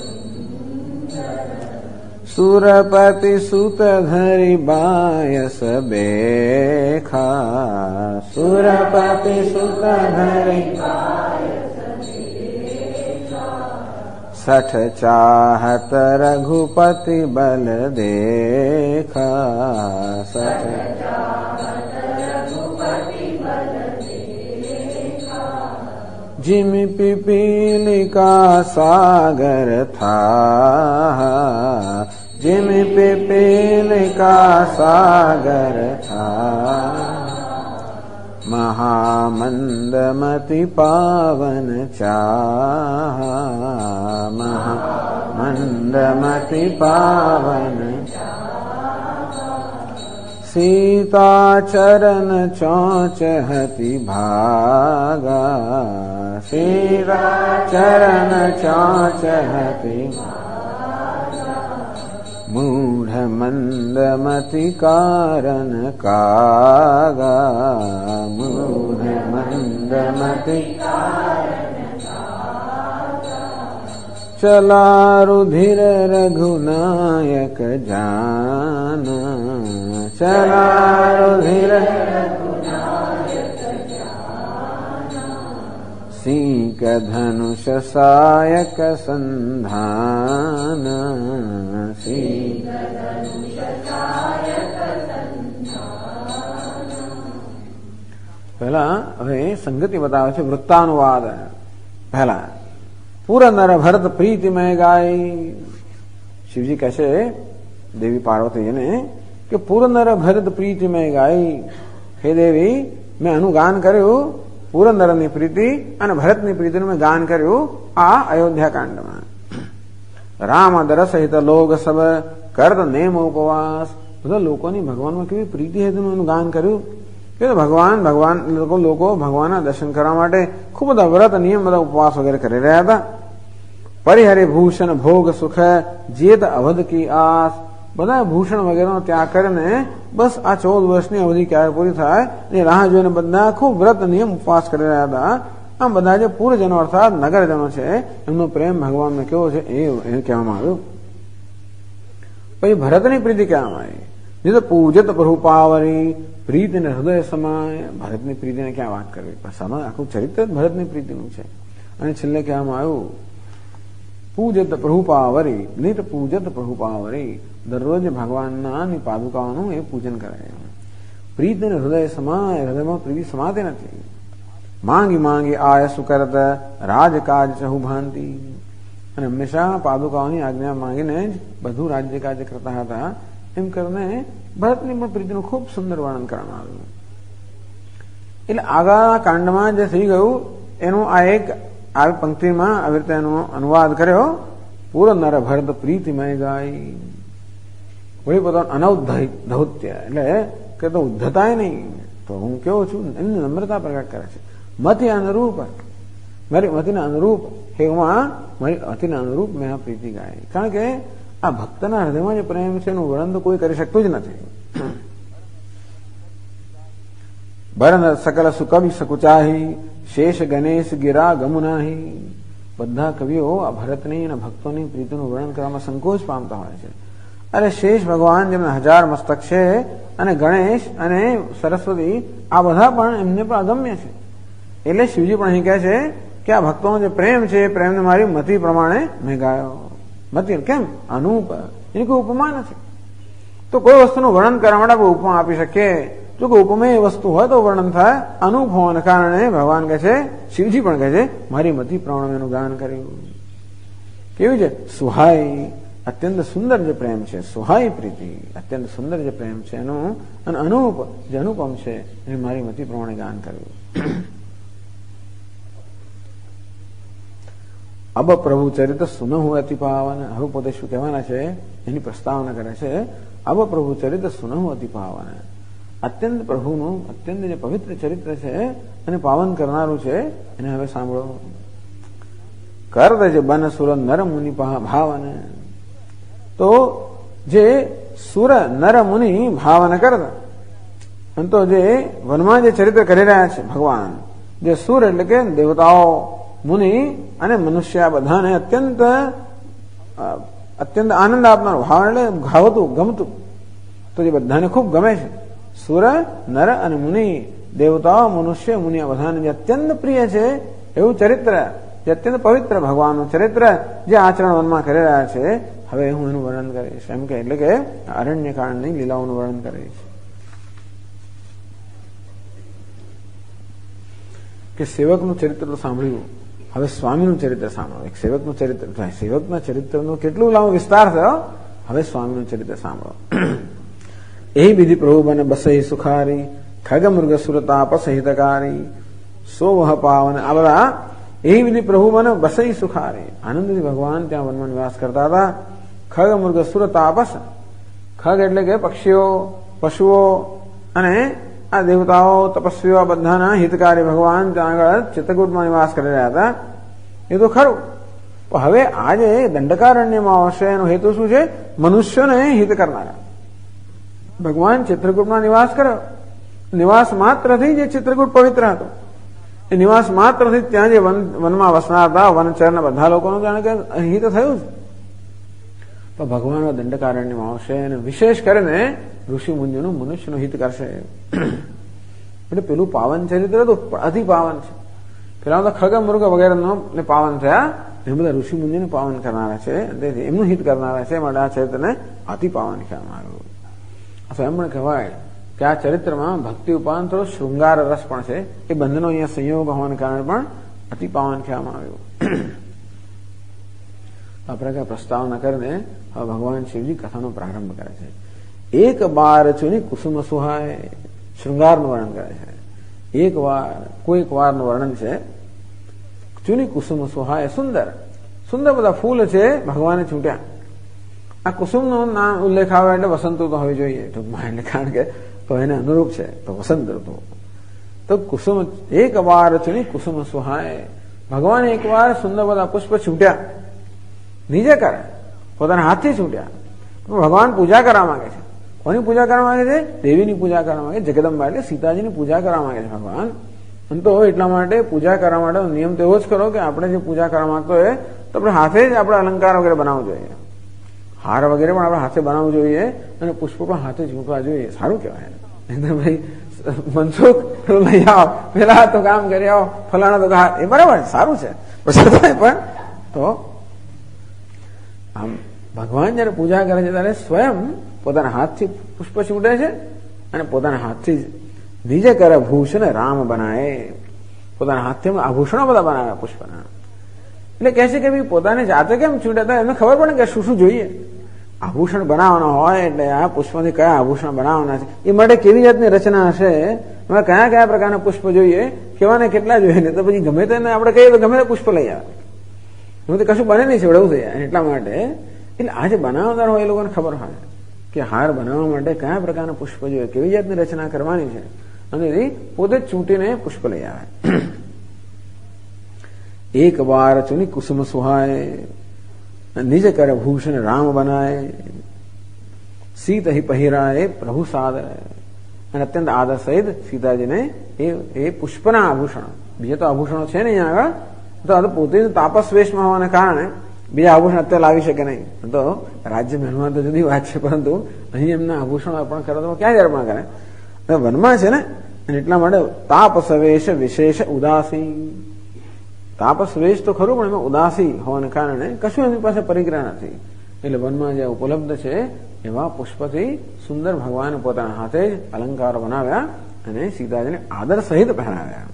सुरपति सुत धरि बायस बेखा, सुरपति सुत धरि सठ चाहत रघुपति बल देखा, सठ चाहत रघुपति बल देखा, जिमि पिपीलिका सागर था, जिमि पिपीलिका सागर था, महामंदमति पावन चाहा, महामंदमति पावन सीता चरण चौच हति भागा, सीता चरण चौच हति मूढ़ मंदमति कारण कागा, मूढ़ मंदमति चला रुधिर रघुनायक जाना, चला रुधिर सीक धनुष सायक संधान, सीक धनुष सायक संधान। पहला હવે સંગતિ બતાવે છે, વૃત્તાનુવાદ पहला पूरा नर भरत प्रीति में गाय। शिवजी कैसे देवी पार्वती ने कि पूरा नर भरत प्रीति में गाय, हे देवी मैं अनुगान કર્યું પુરંદરની પ્રીતિ અને ભરતની પ્રીતિનું મેં ગાન કર્યું આ અયોધ્યાકાંડમાં। રામ દરસ સહિત લોક સબ કરત નેમ ઉપવાસ, બધા લોકોની ભગવાનમાં કેવી પ્રીતિ હતી એનું ગાન કર્યું કે ભગવાન લોકો ભગવાનના દર્શન કરવા માટે ખૂબ બધા વ્રત નિયમ બધા ઉપવાસ વગેરે કરી રહ્યા હતા। પરિહરે ભૂષણ ભોગ સુખ જેત અવધ કી આસ, બધા ભૂષણ વગેરેનો ત્યાગ કરીને બસ આ 14 વર્ષની અવધિ ક્યારે પૂરી થાય એ રાહ જોઈને બધા ખૂબ વ્રત નિયમ ઉપવાસ કરી રહ્યા હતા। આમ બધા જે પૂર્વજનો અર્થાત નગરજનો છે એમનો પ્રેમ ભગવાનને કેવો છે એ કહેવામાં આવ્યું। પછી ભરતની પ્રીતિ કહેવામાં આવી, જે તો પૂજત પ્રભુ પાવરી પ્રીતિને હૃદય સમાય। ભરતની પ્રીતિને ક્યાં વાત કરવી, આખું ચરિત્ર ભરતની પ્રીતિનું છે। અને છેલ્લે કહેવામાં આવ્યું પૂજત પ્રભુ પાવરી, નિત પૂજત પ્રભુ પાવરી, દરરોજ ભગવાનના પાદુકાઓનું એ પૂજન કરાય। પ્રીતિને હૃદય સમાય, હૃદયમાં પ્રીતિ સમાતી નથી। માંગી માંગી આય સુકરત રાજકાજ ચહુ ભાંતિ, અને હંમેશા પાદુકાઓની આજ્ઞા માંગીને જ બધું રાજ્ય કાર્ય કરતા હતા। એમ કરીને ભરતની પણ પ્રીતિનું ખૂબ સુંદર વર્ણન કરવામાં આવ્યું। એટલે આગળના કાંડમાં જે થઈ ગયું એનું આ એક આવી પંક્તિમાં આવી રીતે એનો અનુવાદ કર્યો, પૂરો નર ભરત પ્રીતિમય ગાય। વળી પોતાનું અનૌદ્ધૌત્ય એટલે કે તો ઉદ્ધતાય નહીં, તો હું કેવો છું એની નમ્રતા પ્રગટ કરે છે। મતિ અનુરૂપ, મારી મતિના અનુરૂપ હે ઉમા, મારી અતિના અનુરૂપ મેં આ પ્રીતિ ગાય। કારણ કે આ ભક્તના હૃદયમાં જે પ્રેમ છે એનું વર્ણન તો કોઈ કરી શકતું જ નથી। ભરત સકલ સુકવિ સકુચાહી, શેષ ગણેશ ગિરા ગમુનાહી, બધા કવિઓ આ ભરતની અને ભક્તોની પ્રીતિનું વર્ણન કરવામાં સંકોચ પામતા હોય છે। અરે શેષ ભગવાન જેમના 1000 મસ્તક છે અને ગણેશ અને સરસ્વતી આ બધા પણ એમને પણ અગમ્ય છે. એટલે શિવજી પણ અહીં કહે છે કે આ ભક્તોનો જે પ્રેમ છે એ પ્રેમને મારી મતિ પ્રમાણે મેં ગાયો. મતિ કેમ? અનુપ, એની કોઈ ઉપમા નથી. તો કોઈ વસ્તુનું વર્ણન કરવા માટે આપણે ઉપમા આપી શકીએ. જો કોઈ ઉપમેય વસ્તુ હોય તો વર્ણન થાય. અનુપ હોવાને કારણે ભગવાન કહે છે, શિવજી પણ કહે છે મારી મતિ પ્રમાણે એનું ગાન કર્યું. કેવી છે? સુહાઈ, અત્યંત સુંદર જે પ્રેમ છે, સુહાઈ પ્રીતિ, અત્યંત સુંદર જે પ્રેમ છે એનું, અને અનુપ જે અનુપમ છે એ મારી મતિ પ્રમાણે ગાન કર્યું. અબ પ્રભુ ચરિત સુનહુ અતિ પાવન. હવે પોતે શું કહેવાના છે એની પ્રસ્તાવના કરે છે. અબ પ્રભુ ચરિત સુનહુ અતિ પાવન. અત્યંત પ્રભુનું અત્યંત જે પવિત્ર ચરિત્ર છે અને પાવન કરનારું છે એને હવે સાંભળો. કરદ જે બન સુર નર મુનિ ભાવન. તો જે સુર નર મુનિ ભાવન કરદ, અને તો જે વનમાં જે ચરિત્ર કરી રહ્યા છે ભગવાન, જે સુર એટલે કે દેવતાઓ, મુનિ અને મનુષ્ય બધાને અત્યંત અત્યંત આનંદ આપનારું, ભાવ એટલે ભાવતું, ગમતું, તો જે બધાને ખૂબ ગમે છે. સુર નર અને મુનિ, દેવતાઓ, મનુષ્ય, મુનિ બધાને જે અત્યંત પ્રિય છે એવું ચરિત્ર, જે અત્યંત પવિત્ર ભગવાનનું ચરિત્ર જે આચરણ વનમાં કરી રહ્યા છે, હવે હું એનું વર્ણન કરીશ. એમ કે એટલે કે અરણ્યકાંડની લીલાઓનું વર્ણન કરીશ. કે સેવકનું ચરિત્ર તો સાંભળ્યું, હવે સ્વામીનું ચરિત્ર સાંભળો. એક સેવકનું ચરિત્ર, સેવકના ચરિત્રનો કેટલું લાંબો વિસ્તાર થયો. હવે સ્વામીનું ચરિત્ર સાંભળો. એ વિધિ પ્રભુ બને બસઈ સુખારી, ખગ મૃગ સુર તાપસ હિતકારી, સોવહ પાવન. આ બધા એ વિધિ પ્રભુ બને બસઈ સુખારી. આનંદથી ભગવાન ત્યાં વનમાં નિવાસ કરતા હતા. ખગ મૃગ સુર તાપસ, ખગ એટલે કે પક્ષીઓ, પશુઓ અને આ દેવતાઓ, તપસ્વીઓ બધાના હિતકારી ભગવાન ત્યાં આગળ ચિત્રકૂટમાં નિવાસ કરી રહ્યા હતા. એ તો ખરું. હવે આજે દંડકારણ્યમાં આવશે એનો હેતુ શું છે? મનુષ્યોને હિત કરનારા. ભગવાન ચિત્રકૂટમાં નિવાસ કર્યો. નિવાસ માત્રથી જે ચિત્રકૂટ પવિત્ર હતો, એ નિવાસ માત્રથી ત્યાં જે વનમાં વસનાર હતા વનચરના બધા લોકોનું જાણે કે હિત થયું છે. તો ભગવાન દંડકારણ્યમાં આવશે અને વિશેષ કરીને ઋષિ મુનિઓનું મનુષ્યનું હિત કરશે. એટલે પેલું પાવન ચરિત્ર તો અતિ પાવન છે. પેલા તો ખગ મૃગ વગેરે પાવન થયા, એ બધા ઋષિ મુનિઓને પાવન કરનારા છે, એમનું હિત કરનારા છે. માટે આ ચરિત્રને અતિ પાવન કહેવામાં આવ્યું. અથવા એમ પણ કહેવાય કે આ ચરિત્રમાં ભક્તિ ઉપરાંત થોડો શૃંગાર રસ પણ છે. એ બંનેનો અહીંયા સંયોગ હોવાને કારણે પણ અતિ પાવન કહેવામાં આવ્યું. આપણે કઈ પ્રસ્તાવના કરીને હવે ભગવાન શિવજી કથાનો પ્રારંભ કરે છે. એક બાર ચુની કુસુમ સુહાય, શૃંગારનું વર્ણન કરે છે. એક વાર, કોઈક વારનું વર્ણન છે. ચુની કુસુમ સુહાય, સુંદર સુંદર બધા ફૂલ છે ભગવાને છૂટ્યા. આ કુસુમનો નામ ઉલ્લેખ આવે એટલે વસંત ઋતુ હોવી જોઈએ ટૂંકમાં, એટલે કારણ કે તો એને અનુરૂપ છે તો વસંત ઋતુ. તો કુસુમ એક વાર ચુની કુસુમ સુહાય, ભગવાન એક વાર સુંદર બધા પુષ્પ છૂટ્યા. નીચે કરે, પોતાના હાથથી છૂટ્યા. ભગવાન પૂજા કરવા માંગે છે. કોની પૂજા કરવા માંગે છે? દેવીની પૂજા કરવા માંગે, જગદંબા એટલે સીતાજીની પૂજા કરવા માંગે છે ભગવાન. અને તો એટલા માટે પૂજા કરવા માટે નિયમ તો એવો જ કરો કે આપણે જે પૂજા કરવા માંગતો હોય તો આપણે હાથે જ આપણે અલંકાર વગેરે બનાવવું જોઈએ, હાર વગેરે પણ આપણે હાથે બનાવવું જોઈએ અને પુષ્પો પણ હાથે ઝૂંટવા જોઈએ. સારું કહેવાય. ભાઈ મનસુખ લઈ આવો, પેલા તો કામ કરી આવો, ફલાણા તો એ બરાબર સારું છે, પણ તો આમ ભગવાન જયારે પૂજા કરે છે ત્યારે સ્વયં પોતાના હાથથી પુષ્પ છૂટે છે અને પોતાના હાથથી નિજે કરે ભૂષણ રામ બનાવે. પોતાના હાથથી આભૂષણો બધા બનાવ્યા પુષ્પના. એટલે કહે છે કે ભાઈ પોતાને જાતે કેમ છૂટ્યા હતા એમને ખબર પડે કે શું શું જોઈએ. આભૂષણ બનાવવાનો હોય એટલે આ પુષ્પથી કયા આભૂષણ બનાવવાના છે, એ માટે કેવી જાતની રચના હશે, એમાં કયા કયા પ્રકારના પુષ્પ જોઈએ, કેવા ને કેટલા જોઈએ. ને તો પછી ગમે તેને આપણે કહીએ તો ગમે તે પુષ્પ લઈ આવે, એમાંથી કશું બને નહીં છે એવું થઈ જાય. એટલા માટે એટલે આ જે બનાવનાર હોય એ લોકોને ખબર હોય કે હાર બનાવવા માટે કયા પ્રકારના પુષ્પ જોઈએ, કેવી જાતની રચના કરવાની છે, અને પોતે જ ચૂંટીને પુષ્પ લઈ આવે. એક વાર ચુની કુસુમ સુહાય, નિજ કરે ભૂષણ રામ બનાય, સીત હિ પહેરાય પ્રભુ સાદર. અને અત્યંત આદર સહિત સીતાજીને એ પુષ્પના આભૂષણ, બીજા તો આભૂષણો છે ને અહીંયા આગળ, તો પોતે તાપસ વેશમાં હોવાને કારણે બીજા આભૂષણ અત્યારે લાવી શકે નહીં. તો રાજ્ય મહેલમાં તો જુદી વાત છે, પરંતુ અહીં એમના આભૂષણો અર્પણ કરે તો ક્યાં જ અર્પણ કરે? વનમાં છે ને, અને એટલા માટે તાપસવેશ વિશેષ ઉદાસી. તાપસવેશ તો ખરું, પણ એમાં ઉદાસી હોવાને કારણે કશું એમની પાસે પરિગ્રહ નથી. એટલે વનમાં જે ઉપલબ્ધ છે એવા પુષ્પથી સુંદર ભગવાન પોતાના હાથે જ અલંકારો બનાવ્યા અને સીતાજીને આદર સહિત પહેરાવ્યા.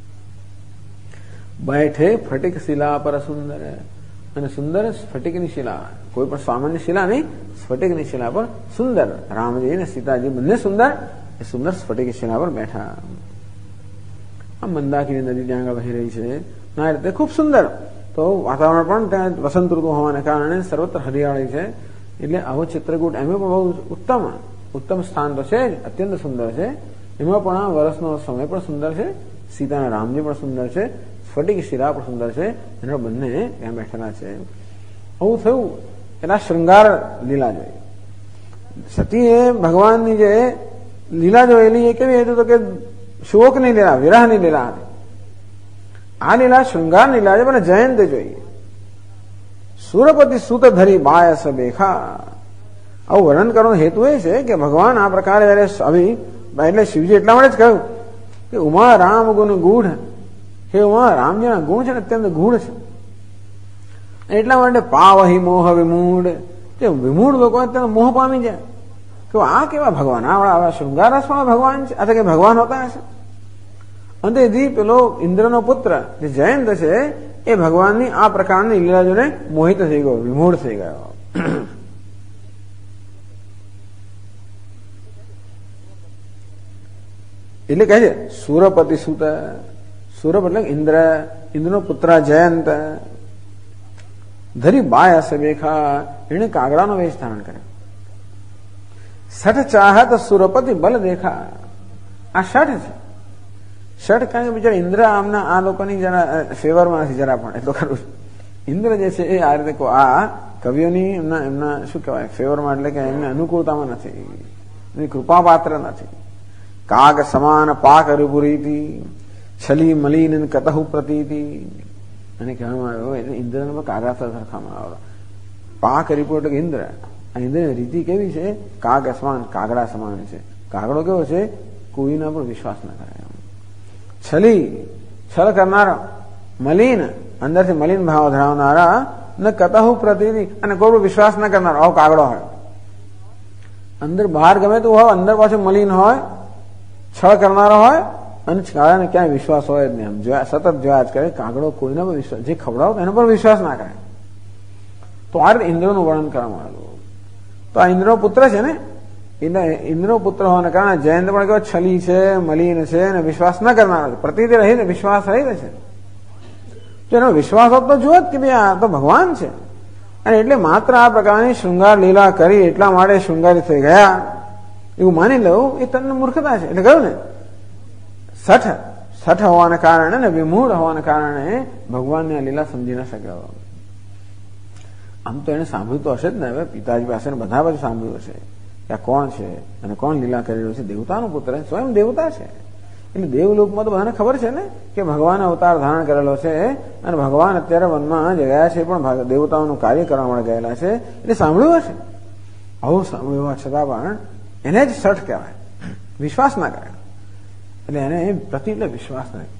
બેઠે ફટિક શિલા પર સુંદર, અને સુંદર સ્ફટિકની શિલા, કોઈ પણ સામાન્ય શિલા નહીં, સ્ફટિકની શિલા પર સુંદર રામજી અને સીતાજી બંને સુંદર, એ સુંદર સ્ફટિક શિલા પર બેઠા. આમ મંદાકિની નદી ત્યાં આગળ વહી રહી છે, આ રીતે ખૂબ સુંદર. તો વાતાવરણ પણ ત્યાં વસંત ઋતુ હોવાને કારણે સર્વત્ર હરિયાળી છે. એટલે આવો ચિત્રકૂટ એમાં પણ બહુ ઉત્તમ સ્થાન તો છે જ, અત્યંત સુંદર છે. એમાં પણ આ વર્ષનો સમય પણ સુંદર છે, સીતાના રામજી પણ સુંદર છે, સ્ફટિક શિલા પણ સુંદર છે, એના બંને ત્યાં બેઠેલા છે. આવું થયું એટલે શૃંગાર લીલા જોઈ. સતીએ ભગવાનની જે લીલા જોયેલી એ કેવી હતી? તો કે શોકની લીલા, વિરહની લીલા હતી. આ લીલા શૃંગાર લીલા છે, પણ જયંત જોઈએ. સુરપતિ સુત ધરી બાયસ બેખા. આવું વર્ણન કરવાનો હેતુ એ છે કે ભગવાન આ પ્રકારે જયારે આવી, એટલે શિવજી એટલા માટે જ કહ્યું કે ઉમા રામ ગુણ ગૂઢ, કે ઉમા રામજીના ગુણ છે ને અત્યંત ગૂઢ છે. એટલા માટે પાવહી મોહ વિમૂઢ, કે વિમૂઢ લોકો અત્યંત મોહ પામી જાય કે આ કેવા ભગવાન, આવા શૃંગાર રસવાળા ભગવાન છે, અથવા કે ભગવાન હોતા હશે. અંતેથી પેલો ઇન્દ્રનો પુત્ર જે જયંત છે એ ભગવાનની આ પ્રકારની લીલા જોઈને મોહિત થઈ ગયો, વિમૂઢ થઈ ગયો. એટલે કહે છે સુરપતિ સુત, સુરપ એટલે ઇન્દ્ર, ઇન્દ્રનો પુત્ર જયંત, ધરી બાય હશે બેખા, એને કાગડાનો વેશ ધારણ કર્યો. સઠ ચાહત સુરપતિ બલ દેખા. આ શઠ છે. શઠ કારણ કે બિચારા ઇન્દ્ર આમના આ લોકોની જરા ફેવરમાં નથી જરા પણ, એટલું ખરું. ઇન્દ્ર જે છે એ આ રીતે આ કવિઓની એમના શું કહેવાય ફેવરમાં, એટલે કે એમને અનુકૂળતામાં નથી, એની કૃપા પાત્ર નથી. કાગ સમાન પાક રૂપુરીતિ, છલી મલિન કતહુ પ્રતીતિ. અને કહેવામાં આવ્યો એટલે ઇન્દ્રને કાગડા સરખામાં આવ્યો. પાક રીપુ એટલે કે ઇન્દ્ર, આ ઇન્દ્રની રીતિ કેવી છે? કાગ સમાન, કાગડા સમાન છે. કાગડો કેવો છે? કોઈના પર વિશ્વાસ ન કરે. છલી, છલ કરનારા, મલિન, અંદરથી મલિન ભાવ ધરાવનારા, ન કતહુ પ્રતીતિ, અને કોઈ પર વિશ્વાસ ન કરનારો, આવો કાગડો હોય. અંદર બહાર ગમે તો હોય, અંદર પાછું મલિન હોય, છળ કરનારો હોય, અને કાગડાને ક્યાંય વિશ્વાસ હોય જ નહીં. આમ જોયા, સતત જોયા જ કરે. કાગડો કોઈના પર વિશ્વાસ, જે ખવડાવો એના પર વિશ્વાસ ના કરે. તો આ રીતે ઇન્દ્રનું વર્ણન કરવામાં આવ્યું. તો આ ઇન્દ્રનો પુત્ર છે ને, ઇન્દ્રનો પુત્ર હોવાને કારણે જયંત પણ કેવો છલી છે, મલિન છે, અને વિશ્વાસ ન કરનારો છે. પ્રતિથી રહીને વિશ્વાસ રહી છે. જો એનો વિશ્વાસ હોત તો જુઓ કે ભાઈ આ તો ભગવાન છે, અને એટલે માત્ર આ પ્રકારની શૃંગાર લીલા કરી એટલા માટે શૃંગારી થઈ ગયા એવું માની લઉં એ તને મૂર્ખતા છે. એટલે કહ્યું ને સઠ હોવાને કારણે ને વિમૂઢ હોવાને કારણે ભગવાનની આ લીલા સમજી ન શક્યો. આમ તો એને સાંભળ્યું તો હશે જ ને, હવે પિતાજી પાસે બધા બધું સાંભળ્યું હશે કે આ કોણ છે અને કોણ લીલા કરી રહ્યું છે. દેવતાનો પુત્ર છે, સ્વયં દેવતા છે. એટલે દેવલોકમાં તો બધાને ખબર છે ને કે ભગવાન અવતાર ધારણ કરેલો છે, અને ભગવાન અત્યારે વનમાં જે ગયા છે પણ દેવતાઓનું કાર્ય કરવા માટે ગયેલા છે. એટલે સાંભળ્યું હશે. આવું સાંભળ્યું હોવા છતાં પણ એને જ સઠ કહેવાય, વિશ્વાસ ના કરે. એટલે એને પ્રતિ એટલે વિશ્વાસ નહીં.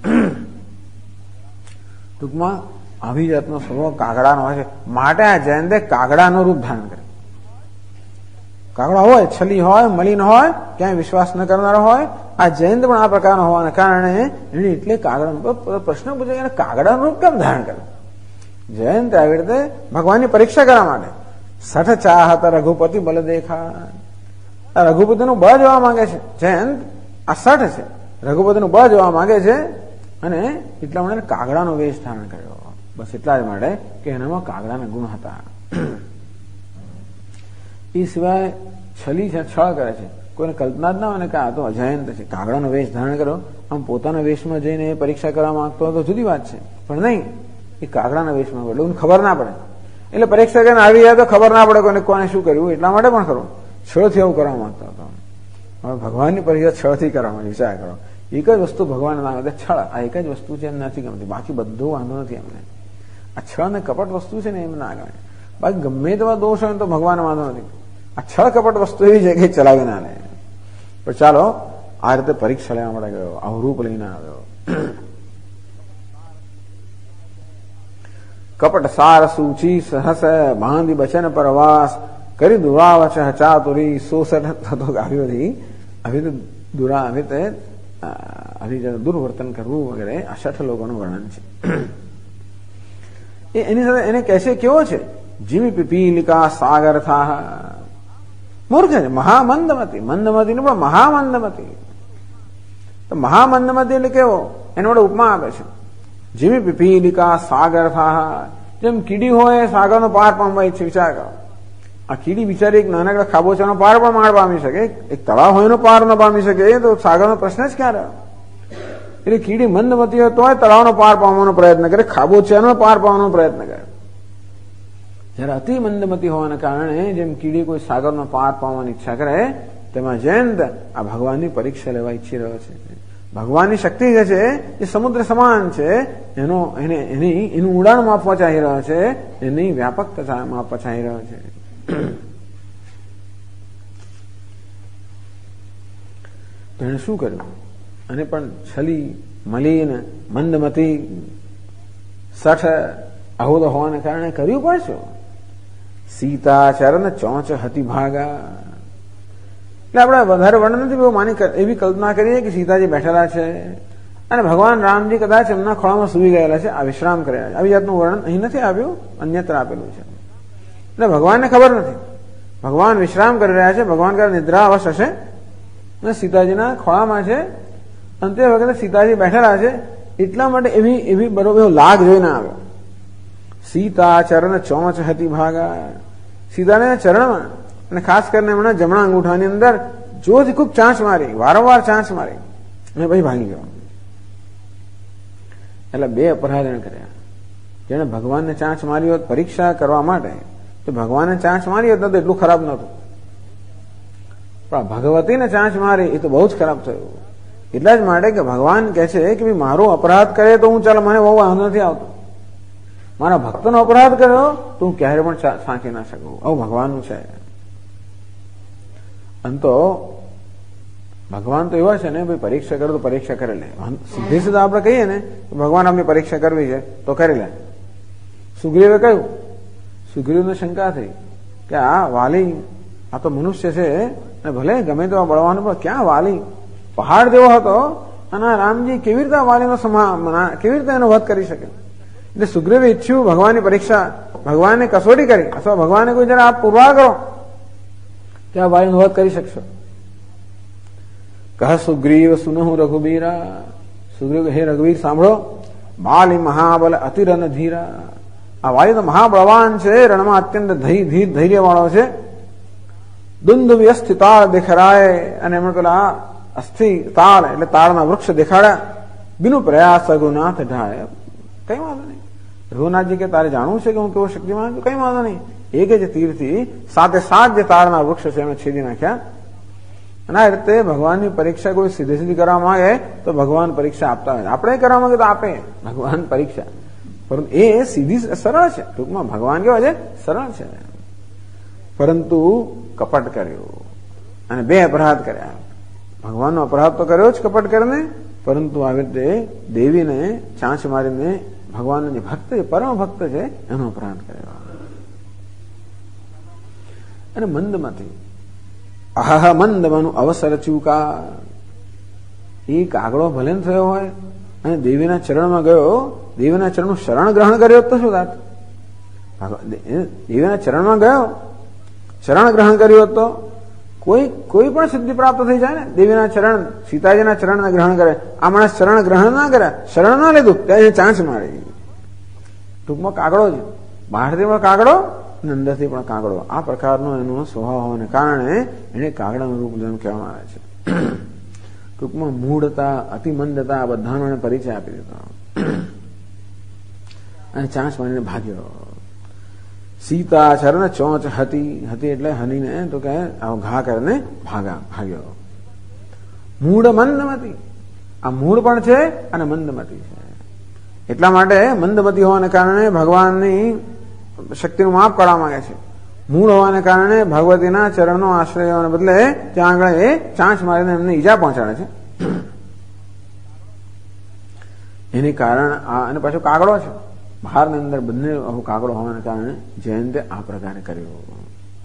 ટૂંકમાં આવી જાતનો સ્વભાવ કાગડાનો હોય છે, માટે આ જયંતે કાગડાનું રૂપ ધારણ કરે. કાગડા હોય, છલી હોય, મલિન હોય, ક્યાંય વિશ્વાસ ન કરનારો હોય. આ જયંત પણ આ પ્રકારનો હોવાના કારણે એને એટલે કાગડાનો પ્રશ્ન પૂછે કે કાગડાનું રૂપ કેમ ધારણ કરે? જયંત આવી રીતે ભગવાનની પરીક્ષા કરવા માટે. સઠ ચાહત રઘુપતિ બલ દેખા. રઘુપતિનું બળ જોવા માંગે છે જયંત. આ સઠ છે, રઘુપતિનું બળ જોવા માંગે છે, અને એટલા માટે કાગડાનો વેશ ધારણ કર્યો. બસ એટલા જ માટે કે એનામાં કાગડાના ગુણ હતા. એ સિવાય છલી છે, છળ કરે છે. કોઈને કલ્પના જ ના હોય ને કે આ તો અજયંત છે, કાગડાનો વેશ ધારણ કર્યો. આમ પોતાના વેશમાં જઈને પરીક્ષા કરવા માંગતો હોય તો જુદી વાત છે, પણ નહીં, એ કાગડાના વેશમાં એટલે ખબર ના પડે. એટલે પરીક્ષા કરીને આવી જાય તો ખબર ના પડે કોને કોને શું કર્યું. એટલા માટે પણ ખરો છળથી એવું કરવા માંગતો હતો. હવે ભગવાનની પરીક્ષા છળથી કરવામાં વિચાર કરો. એક જ વસ્તુ ભગવાન ના ગમે, છળ. આ એક જ વસ્તુ છે એમ નથી ગમતી, બાકી બધું વાંધો નથી એમને. આ છળ ને કપટ વસ્તુ છે ને એમ ના ગમે. બાકી ગમે તેવા દોષ હોય તો ભગવાન વાંધો નથી. આ છળ કપટ વસ્તુ એવી છે કે ચલાવી ના લે. પણ ચાલો આ રીતે પરીક્ષા લેવા માટે ગયો, આવું રૂપ લઈને આવ્યો. કપટ સાર સૂચી સહસ બાંધી બચન પરવાસ કરી દુરાવચ ચાતુરી સોસઠ થતો આવ્યોથી આવી રીતે આવી દુર્વર્તન કરવું વગેરે આ 60 લોકોનું વર્ણન છે. એની સાથે એને કહેશે કેવો છે, જીવી પીપીલિકા સાગર થા, મૂર્ખ છે, મહામંદમતી, મંદમતી ને પણ મહામંદમતી. તો મહામંદમતી એટલે કેવો, એને વડે ઉપમા આપે છે. જીવી પીપીલિકા સાગર થા, જેમ કીડી હોય સાગરનો પાર પામવા ઈચ્છે. વિચાર કરો, આ કીડી બિચારી એક નાનકડા ખાબોચાનો પાર પણ માર પામી શકે, એક તળાવ હોય એનો પાર ન પામી શકે, તો સાગરનો પ્રશ્ન જ ક્યાં રહ્યો. એટલે કીડી મંદમતી હોય તોય તળાવનો પાર પામવાનો પ્રયત્ન કરે, ખાબોચાનો પાર પામવાનો પ્રયત્ન કરે. જયારે અતિ મંદમતી હોવાના કારણે જેમ કીડી કોઈ સાગરનો પાર પામવાની ઈચ્છા કરે, તેમાં જયંત આ ભગવાનની પરીક્ષા લેવા ઈચ્છી રહ્યો છે. ભગવાનની શક્તિ જે છે એ સમુદ્ર સમાન છે, એનું ઉડાણ માપવા ચાહી રહ્યો છે, એની વ્યાપકતા માપવા ચાહી રહ્યો છે. તો એને શું કર્યું, અને પણ છલી મલિન મંદમતી 60 અહોદ હોવાને કારણે કર્યું પણ શું, સીતા ચરણ ચોંચ હતી ભાગા. એટલે આપણે વધારે વર્ણન નથી એવી કલ્પના કરીએ કે સીતાજી બેઠેલા છે અને ભગવાન રામજી કદાચ એમના ખોળામાં સૂઈ ગયેલા છે, આ વિશ્રામ કરેલા છે. આવી જાતનું વર્ણન અહીં નથી આપ્યું, અન્યત્ર આપેલું છે. એટલે ભગવાનને ખબર નથી, ભગવાન વિશ્રામ કરી રહ્યા છે, ભગવાન કદાચ નિદ્રા અવશ હશે અને સીતાજીના ખોળામાં છે, અને તે વખતે સીતાજી બેઠેલા છે. એટલા માટે એવી બરોબર એવો લાગ જોઈને આવ્યો. સીતા ચરણ ચોંચ હતી ભાગા, સીતાને ચરણમાં અને ખાસ કરીને એમના જમણા અંગૂઠાની અંદર જોરથી ખૂબ ચાંચ મારી, વારંવાર ચાંચ મારી અને પછી ભાગી ગયો. એટલે 2 અપરાધ એને કર્યા. જેને ભગવાનને ચાંચ મારી હોત પરીક્ષા કરવા માટે, તો ભગવાનને ચાંચ મારી હોત તો એટલું ખરાબ નહોતું, પણ ભગવતીને ચાંચ મારી એ તો બહુ જ ખરાબ થયું. એટલા જ માટે કે ભગવાન કહે છે કે મારો અપરાધ કરે તો હું ચાલો મને બહુ વાંધો નથી આવતો, મારા ભક્તનો અપરાધ કર્યો તો હું ક્યારે પણ સાંચી ના શકું. આવું ભગવાનનું છે. અને તો ભગવાન તો એવા છે ને, ભાઈ પરીક્ષા કરો તો પરીક્ષા કરી લે. સીધે આપણે કહીએ ને ભગવાન આપણી પરીક્ષા કરવી છે તો કરી લે. સુગ્રીવે કહ્યું, સુગ્રીવને શંકા થઈ કે આ વાલી, આ તો મનુષ્ય છે અને ભલે ગમે તેવા બળવાન, પણ ક્યાં વાલી પહાડ જેવો હતો અને રામજી કેવી રીતે વાલીનો કેવી રીતે એનો વધ કરી શકે. એટલે સુગ્રીવે ઈચ્છ્યું ભગવાનની પરીક્ષા, ભગવાનને કસોટી કરી, અથવા ભગવાનને કોઈ જરા આપ પુરવાર કરો કે આ વાલીનો વધ કરી શકશો. કહ સુગ્રીવ સુનહુ રઘુબીરા, સુગ્રીવ હે રઘુવીર સાંભળો, બાલી મહાબલ અતિરન ધીરા. આ વાલી તો મહાબળવાન છે, રણમાં અત્યંત ધૈર્ય વાળો છે. દુંદુભિ અસ્થિ તાળ દેખરાય, અને એમણે પેલા અસ્થિ તાળ એટલે તાળના વૃક્ષ દેખાડ્યા. બિનુ પ્રયાસ રઘુનાથ ઢાય. કઈ વાંધો નહીં, રઘુનાથજી કે તારે જાણવું છે કે હું કેવો શક્તિમાન છું, કઈ વાંધો નહીં. એક જ તીરથી 7 જે તાળના વૃક્ષ છે એમણે છેદી નાખ્યા. અને આ રીતે ભગવાનની પરીક્ષા કોઈ સીધી કરવા માંગે તો ભગવાન પરીક્ષા આપતા હોય, આપણે કરવા માંગે તો આપે ભગવાન પરીક્ષા, પરંતુ એ સીધી સરળ છે. ટૂંકમાં ભગવાન કેવા છે, સરળ છે. પરંતુ કપટ કર્યું અને 2 અપરાધ કર્યા. ભગવાનનો અપરાધ તો કર્યો જ કપટ કરીને, પરંતુ આવી રીતે દેવીને ચાંચ મારીને ભગવાનનો જે ભક્ત છે, પરમ ભક્ત છે, એનો અપરાધ કર્યો. અને મંદમાંથી આહ મંદમાંનું અવસર ચૂકા. એ કાગડો ભલે થયો હોય અને દેવીના ચરણમાં ગયો, દેવીના ચરણનું શરણ ગ્રહણ કર્યો તો શું થાત? દેવીના ચરણમાં ગયો, શરણ ગ્રહણ કર્યું તો કોઈ પણ સિદ્ધિ પ્રાપ્ત થઈ જાય ને. દેવીના ચરણ, સીતાજીના ચરણ ગ્રહણ કરે. આ માણસ ચરણ ગ્રહણ ના કર્યા, શરણ ના લીધું, ત્યાં એને ચાંચ મારી. ટૂંકમાં કાગડો છે, બહારથી પણ કાગડો અને અંદરથી પણ કાગડો. આ પ્રકારનો એનો સ્વભાવ હોવાને કારણે એને કાગડાનું રૂપ જેમ કહેવામાં આવે છે. ટૂંકમાં મૂળતા, અતિમંદતા, આ બધાનો એને પરિચય આપી દીધો અને ચાંચ મારીને ભાગ્યો. સીતા ચરણ ચોંચ હતી એટલે હનીને તો કે ઘા કરીને ભાગ્યો. મૂળ મંદમતી, આ મૂળ પણ છે અને મંદમતી છે. એટલા માટે મંદમતી હોવાને કારણે ભગવાનની શક્તિનું માપ કાઢવા માંગે છે. મૂળ હોવાને કારણે ભગવતીના ચરણનો આશ્રય લેવાને બદલે ત્યાં આગળ એ ચાંચ મારીને એમને ઈજા પહોંચાડે છે. એની કારણ આ અને પાછો કાગડો છે, બહારની અંદર બંને કાગડો હોવાને કારણે જયંતે આ પ્રકારે કર્યું.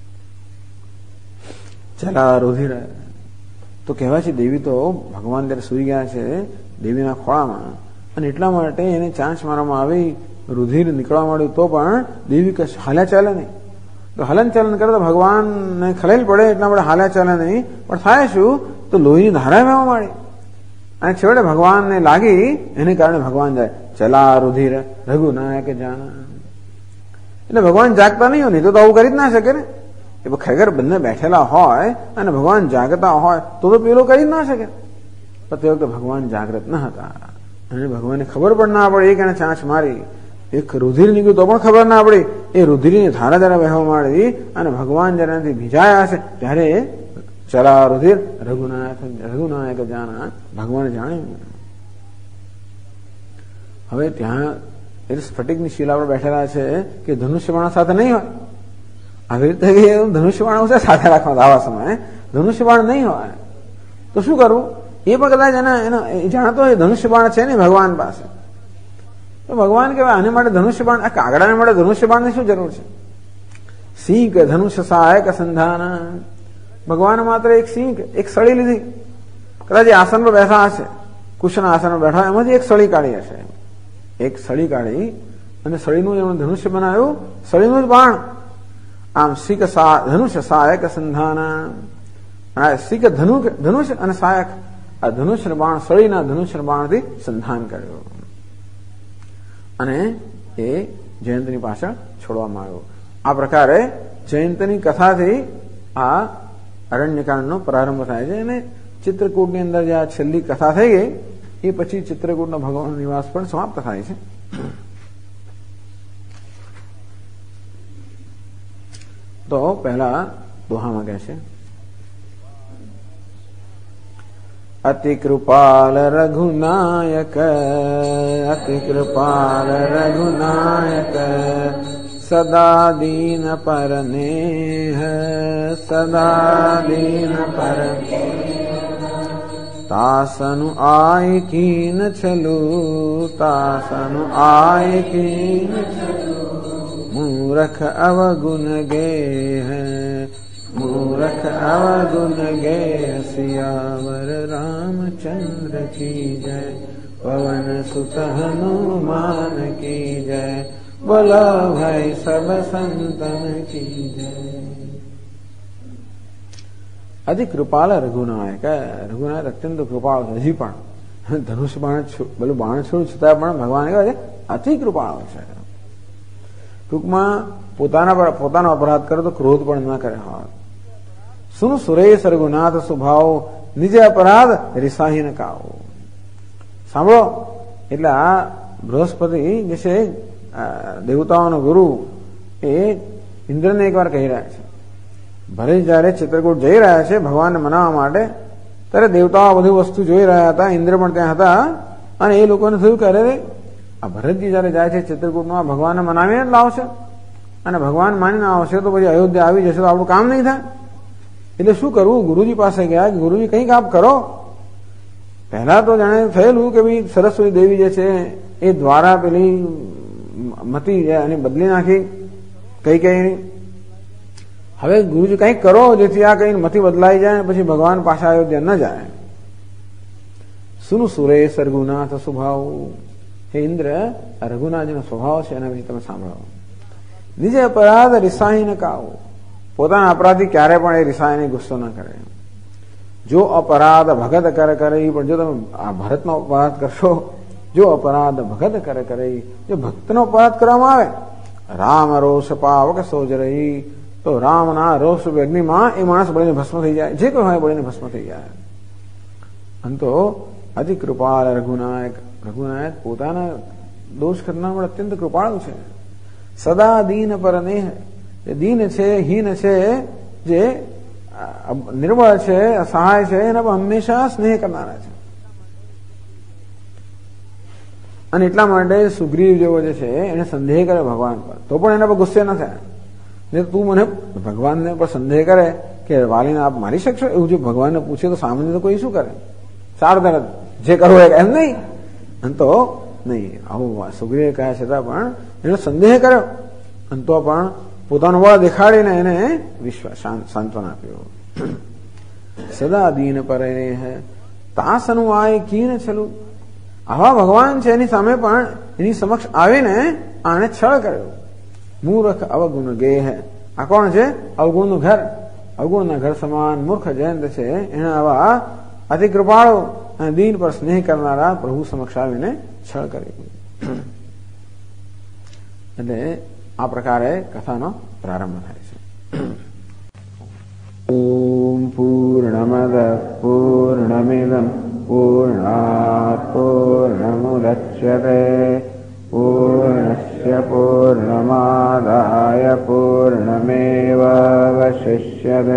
ચલા રુધિર તો કહેવાય છે દેવી તો ભગવાન ત્યારે સુઈ ગયા છે દેવીના ખોળામાં, અને એટલા માટે એને ચાંચ મારવામાં આવી, રુધિર નીકળવા માંડ્યું તો પણ દેવી હાલ્યા ચાલે નહીં. તો હલન ચલન કરે તો ભગવાનને ખલેલ પડે, એટલા માટે હાલ્યા ચાલે નહીં. પણ થાય શું, તો લોહીની ધારા વહેવા માંડી અને છેવટે ભગવાનને લાગી, એને કારણે ભગવાન જાય ચલા રુધિર રઘુનાયક જાના. એટલે ભગવાન જાગતા નહીં હોય, નહીં તો આવું કરી જ ના શકે ને. એ ખરેખર બંને બેઠેલા હોય અને ભગવાન જાગતા હોય તો પેલો કરી જ ના શકે. પણ તે વખતે ભગવાન જાગ્રત ન હતા અને ભગવાનને ખબર પણ ના પડે. એક એને ચાંચ મારી, એક રુધિર નીકળ્યું તો પણ ખબર ના પડી. એ રુધિરની ધારા ધારા વહેવા માંડી અને ભગવાન જયારે એનાથી ભીજાયા હશે ત્યારે ચલા રુધિર રઘુનાયક જાના, ભગવાને જાણ્યું. હવે ત્યાં એ સ્ફટિકની શિલા પર બેઠેલા છે કે ધનુષ્યબાણ સાથે નહીં હોય. આવી રીતે ધનુષ્યબાણ સાથે રાખવા આવા સમયે ધનુષ્યબાણ નહીં હોય તો શું કરવું, એ પણ કદાચ એને જાણતો હોય ધનુષ્યબાણ છે ને ભગવાન પાસે. તો ભગવાન કહેવાય આને માટે ધનુષ્યબાણ, આ કાગડાને માટે ધનુષ્યબાણની શું જરૂર છે? સિંહ ધનુષ્ય સહાયક સંધાન. ભગવાન માત્ર એક સિંહ, એક સળી લીધી, કદાચ આસન પર બેઠા હશે, કુશન આસન પર બેઠા, એમાંથી એક સળી કાઢી હશે. એક સળી કાઢી અને સળીનું એમણે ધનુષ્ય બનાવ્યું, સળીનું જ બાણ. આમ શીખ ધનુષ્ય સહાયક સંધાન. શીખ ધનુષ્ય અને સહાયક, આ ધનુષ્ય બાણ સળીના ધનુષ્ય બાણથી સંધાન કર્યું અને એ જયંતની પાછળ છોડવામાં આવ્યો. આ પ્રકારે જયંતની કથાથી આ અરણ્યકાંડનો પ્રારંભ થાય છે. અને ચિત્રકૂટની અંદર જે આ છેલ્લી કથા થઈ ગઈ એ પછી ચિત્રકૂટનો ભગવાન નિવાસ પણ સમાપ્ત થાય છે. તો પહેલા દોહામાં કહે છે અતિ કૃપાલ રઘુનાયક, અતિ કૃપાલ રઘુનાયક, સદા દીન પર નેહ, સદા દીન પર તાસनु આય કીન છલુ, તાસनु આય કીન મૂરખ અવગુણ ગેહ, મૂરખ અવગુણ ગેહ. સિયાવર રામચંદ્ર કી જય, પવન સુત હનુમાન કી જય, બોલો ભાઈ સબ સંતન કી જય. અતિ કૃપાલ રઘુનાયક, રઘુનાયક અત્યંત કૃપાળ છે. હજી પણ ધનુષ બાણ પેલું બાણ છોડ્યું છતાં પણ ભગવાન કહેવાય છે અતિ કૃપાળ છે. ટૂંકમાં પોતાનો અપરાધ કરે તો ક્રોધ પણ ન કરે. હા, સુન સુરેશ રઘુનાથ સ્વભાવ, નિજ અપરાધ રિસાહી ન કાવો. સાંભળો, એટલે આ બૃહસ્પતિ જે છે દેવતાઓનો ગુરુ, એ ઇન્દ્રને એકવાર કહી રહ્યા છે. ભલે જયારે ચિત્રકૂટ જઈ રહ્યા છે ભગવાનને મનાવવા માટે, ત્યારે દેવતાઓ બધી વસ્તુ જોઈ રહ્યા હતા, ઇન્દ્ર પણ ત્યાં હતા. અને એ લોકોને થયું કે અરે આ ભરતજી જયારે જાય છે ચિત્રકૂટમાં ભગવાનને મનાવીને જ લાવશે, અને ભગવાન માનીને આવશે તો પછી અયોધ્યા આવી જશે તો આપણું કામ નહીં થાય. એટલે શું કરવું, ગુરુજી પાસે ગયા કે ગુરુજી કંઈક આપ કરો. પહેલા તો જાણે થયેલું કે ભાઈ સરસ્વતી દેવી જે છે એ દ્વારા પેલી મતી એની બદલી નાખી કઈ. હવે ગુરુજી કંઈક કરો જેથી આ કઈ મતી બદલાઈ જાય પછી ભગવાન પાછા અયોધ્યા ન જાય. સુનું સુરેશ રઘુનાથ સ્વભાવ. હે ઇન્દ્ર, રઘુનાથજીનો સ્વભાવ છે એના વિશે તમે સાંભળો. નિજ અપરાધ રિસાઈ ન કાવો. પોતાના અપરાધી ક્યારે પણ એ રિસાઈને ગુસ્સો ન કરે. જો અપરાધ ભગત કરે પણ જો તમે આ ભરતનો અપરાધ કરશો, જો અપરાધ ભગત કરે, જો ભક્તનો અપરાધ કરવામાં આવે, રામ રોષ પાવક સોજરઈ, તો રામના રોષ અગ્નિમાં એ માણસ બળીને ભસ્મ થઈ જાય, જે કોઈ હોય બળીને ભસ્મ થઈ જાય. અંતો અતિ કૃપાળ રઘુનાયક, રઘુનાયક પોતાના દોષ કરનાર અત્યંત કૃપાળુ છે. સદા દીન પર નેહ, દીન છે, હીન છે, જે નિર્બળ છે, અસહાય છે, એના પર હંમેશા સ્નેહ કરનારા છે. અને એટલા માટે સુગ્રીવ જેવો જે છે એને સંદેહ કરે ભગવાન પર, તો પણ એના પર ગુસ્સે ન થાય. ને તું મને ભગવાનને પર સંદેહ કરે કે વાલીને આપ મારી શકશો, એવું જો ભગવાનને પૂછે તો સામાન્ય તો કોઈ શું કરે, સારું તરત જે કરવું હોય એમ નહીં, અને તો નહીં. આવું સુગ્રીવે કહ્યા છતાં પણ એનો સંદેહ કર્યો, અને તો પણ પોતાનું બળ દેખાડીને એને વિશ્વાસ સાંત્વન આપ્યો. સદા દીન પરે હે તાસનું આય કીન છલું. આવા ભગવાન છે એની સામે પણ એની સમક્ષ આવીને આને છળ કર્યો. મૂર્ખ અવગુણ ગે હે. આ કોણ છે? અવગુણનું ઘર, અવગુણના ઘર સમાન મૂર્ખ જયંત છે. એને આવા અતિ કૃપાળુ અને દીન પર સ્નેહ કરનારા પ્રભુ સમક્ષ આવીને છળ કરી. એટલે આ પ્રકારે કથાનો પ્રારંભ થાય છે. ઓમ પૂર્ણમદ પૂર્ણમિદં પૂર્ણાત પૂર્ણમુદચ્યતે પૂર્ણસ્ય પૂર્ણમાદાય પૂર્ણમેવાવશિષ્યતે.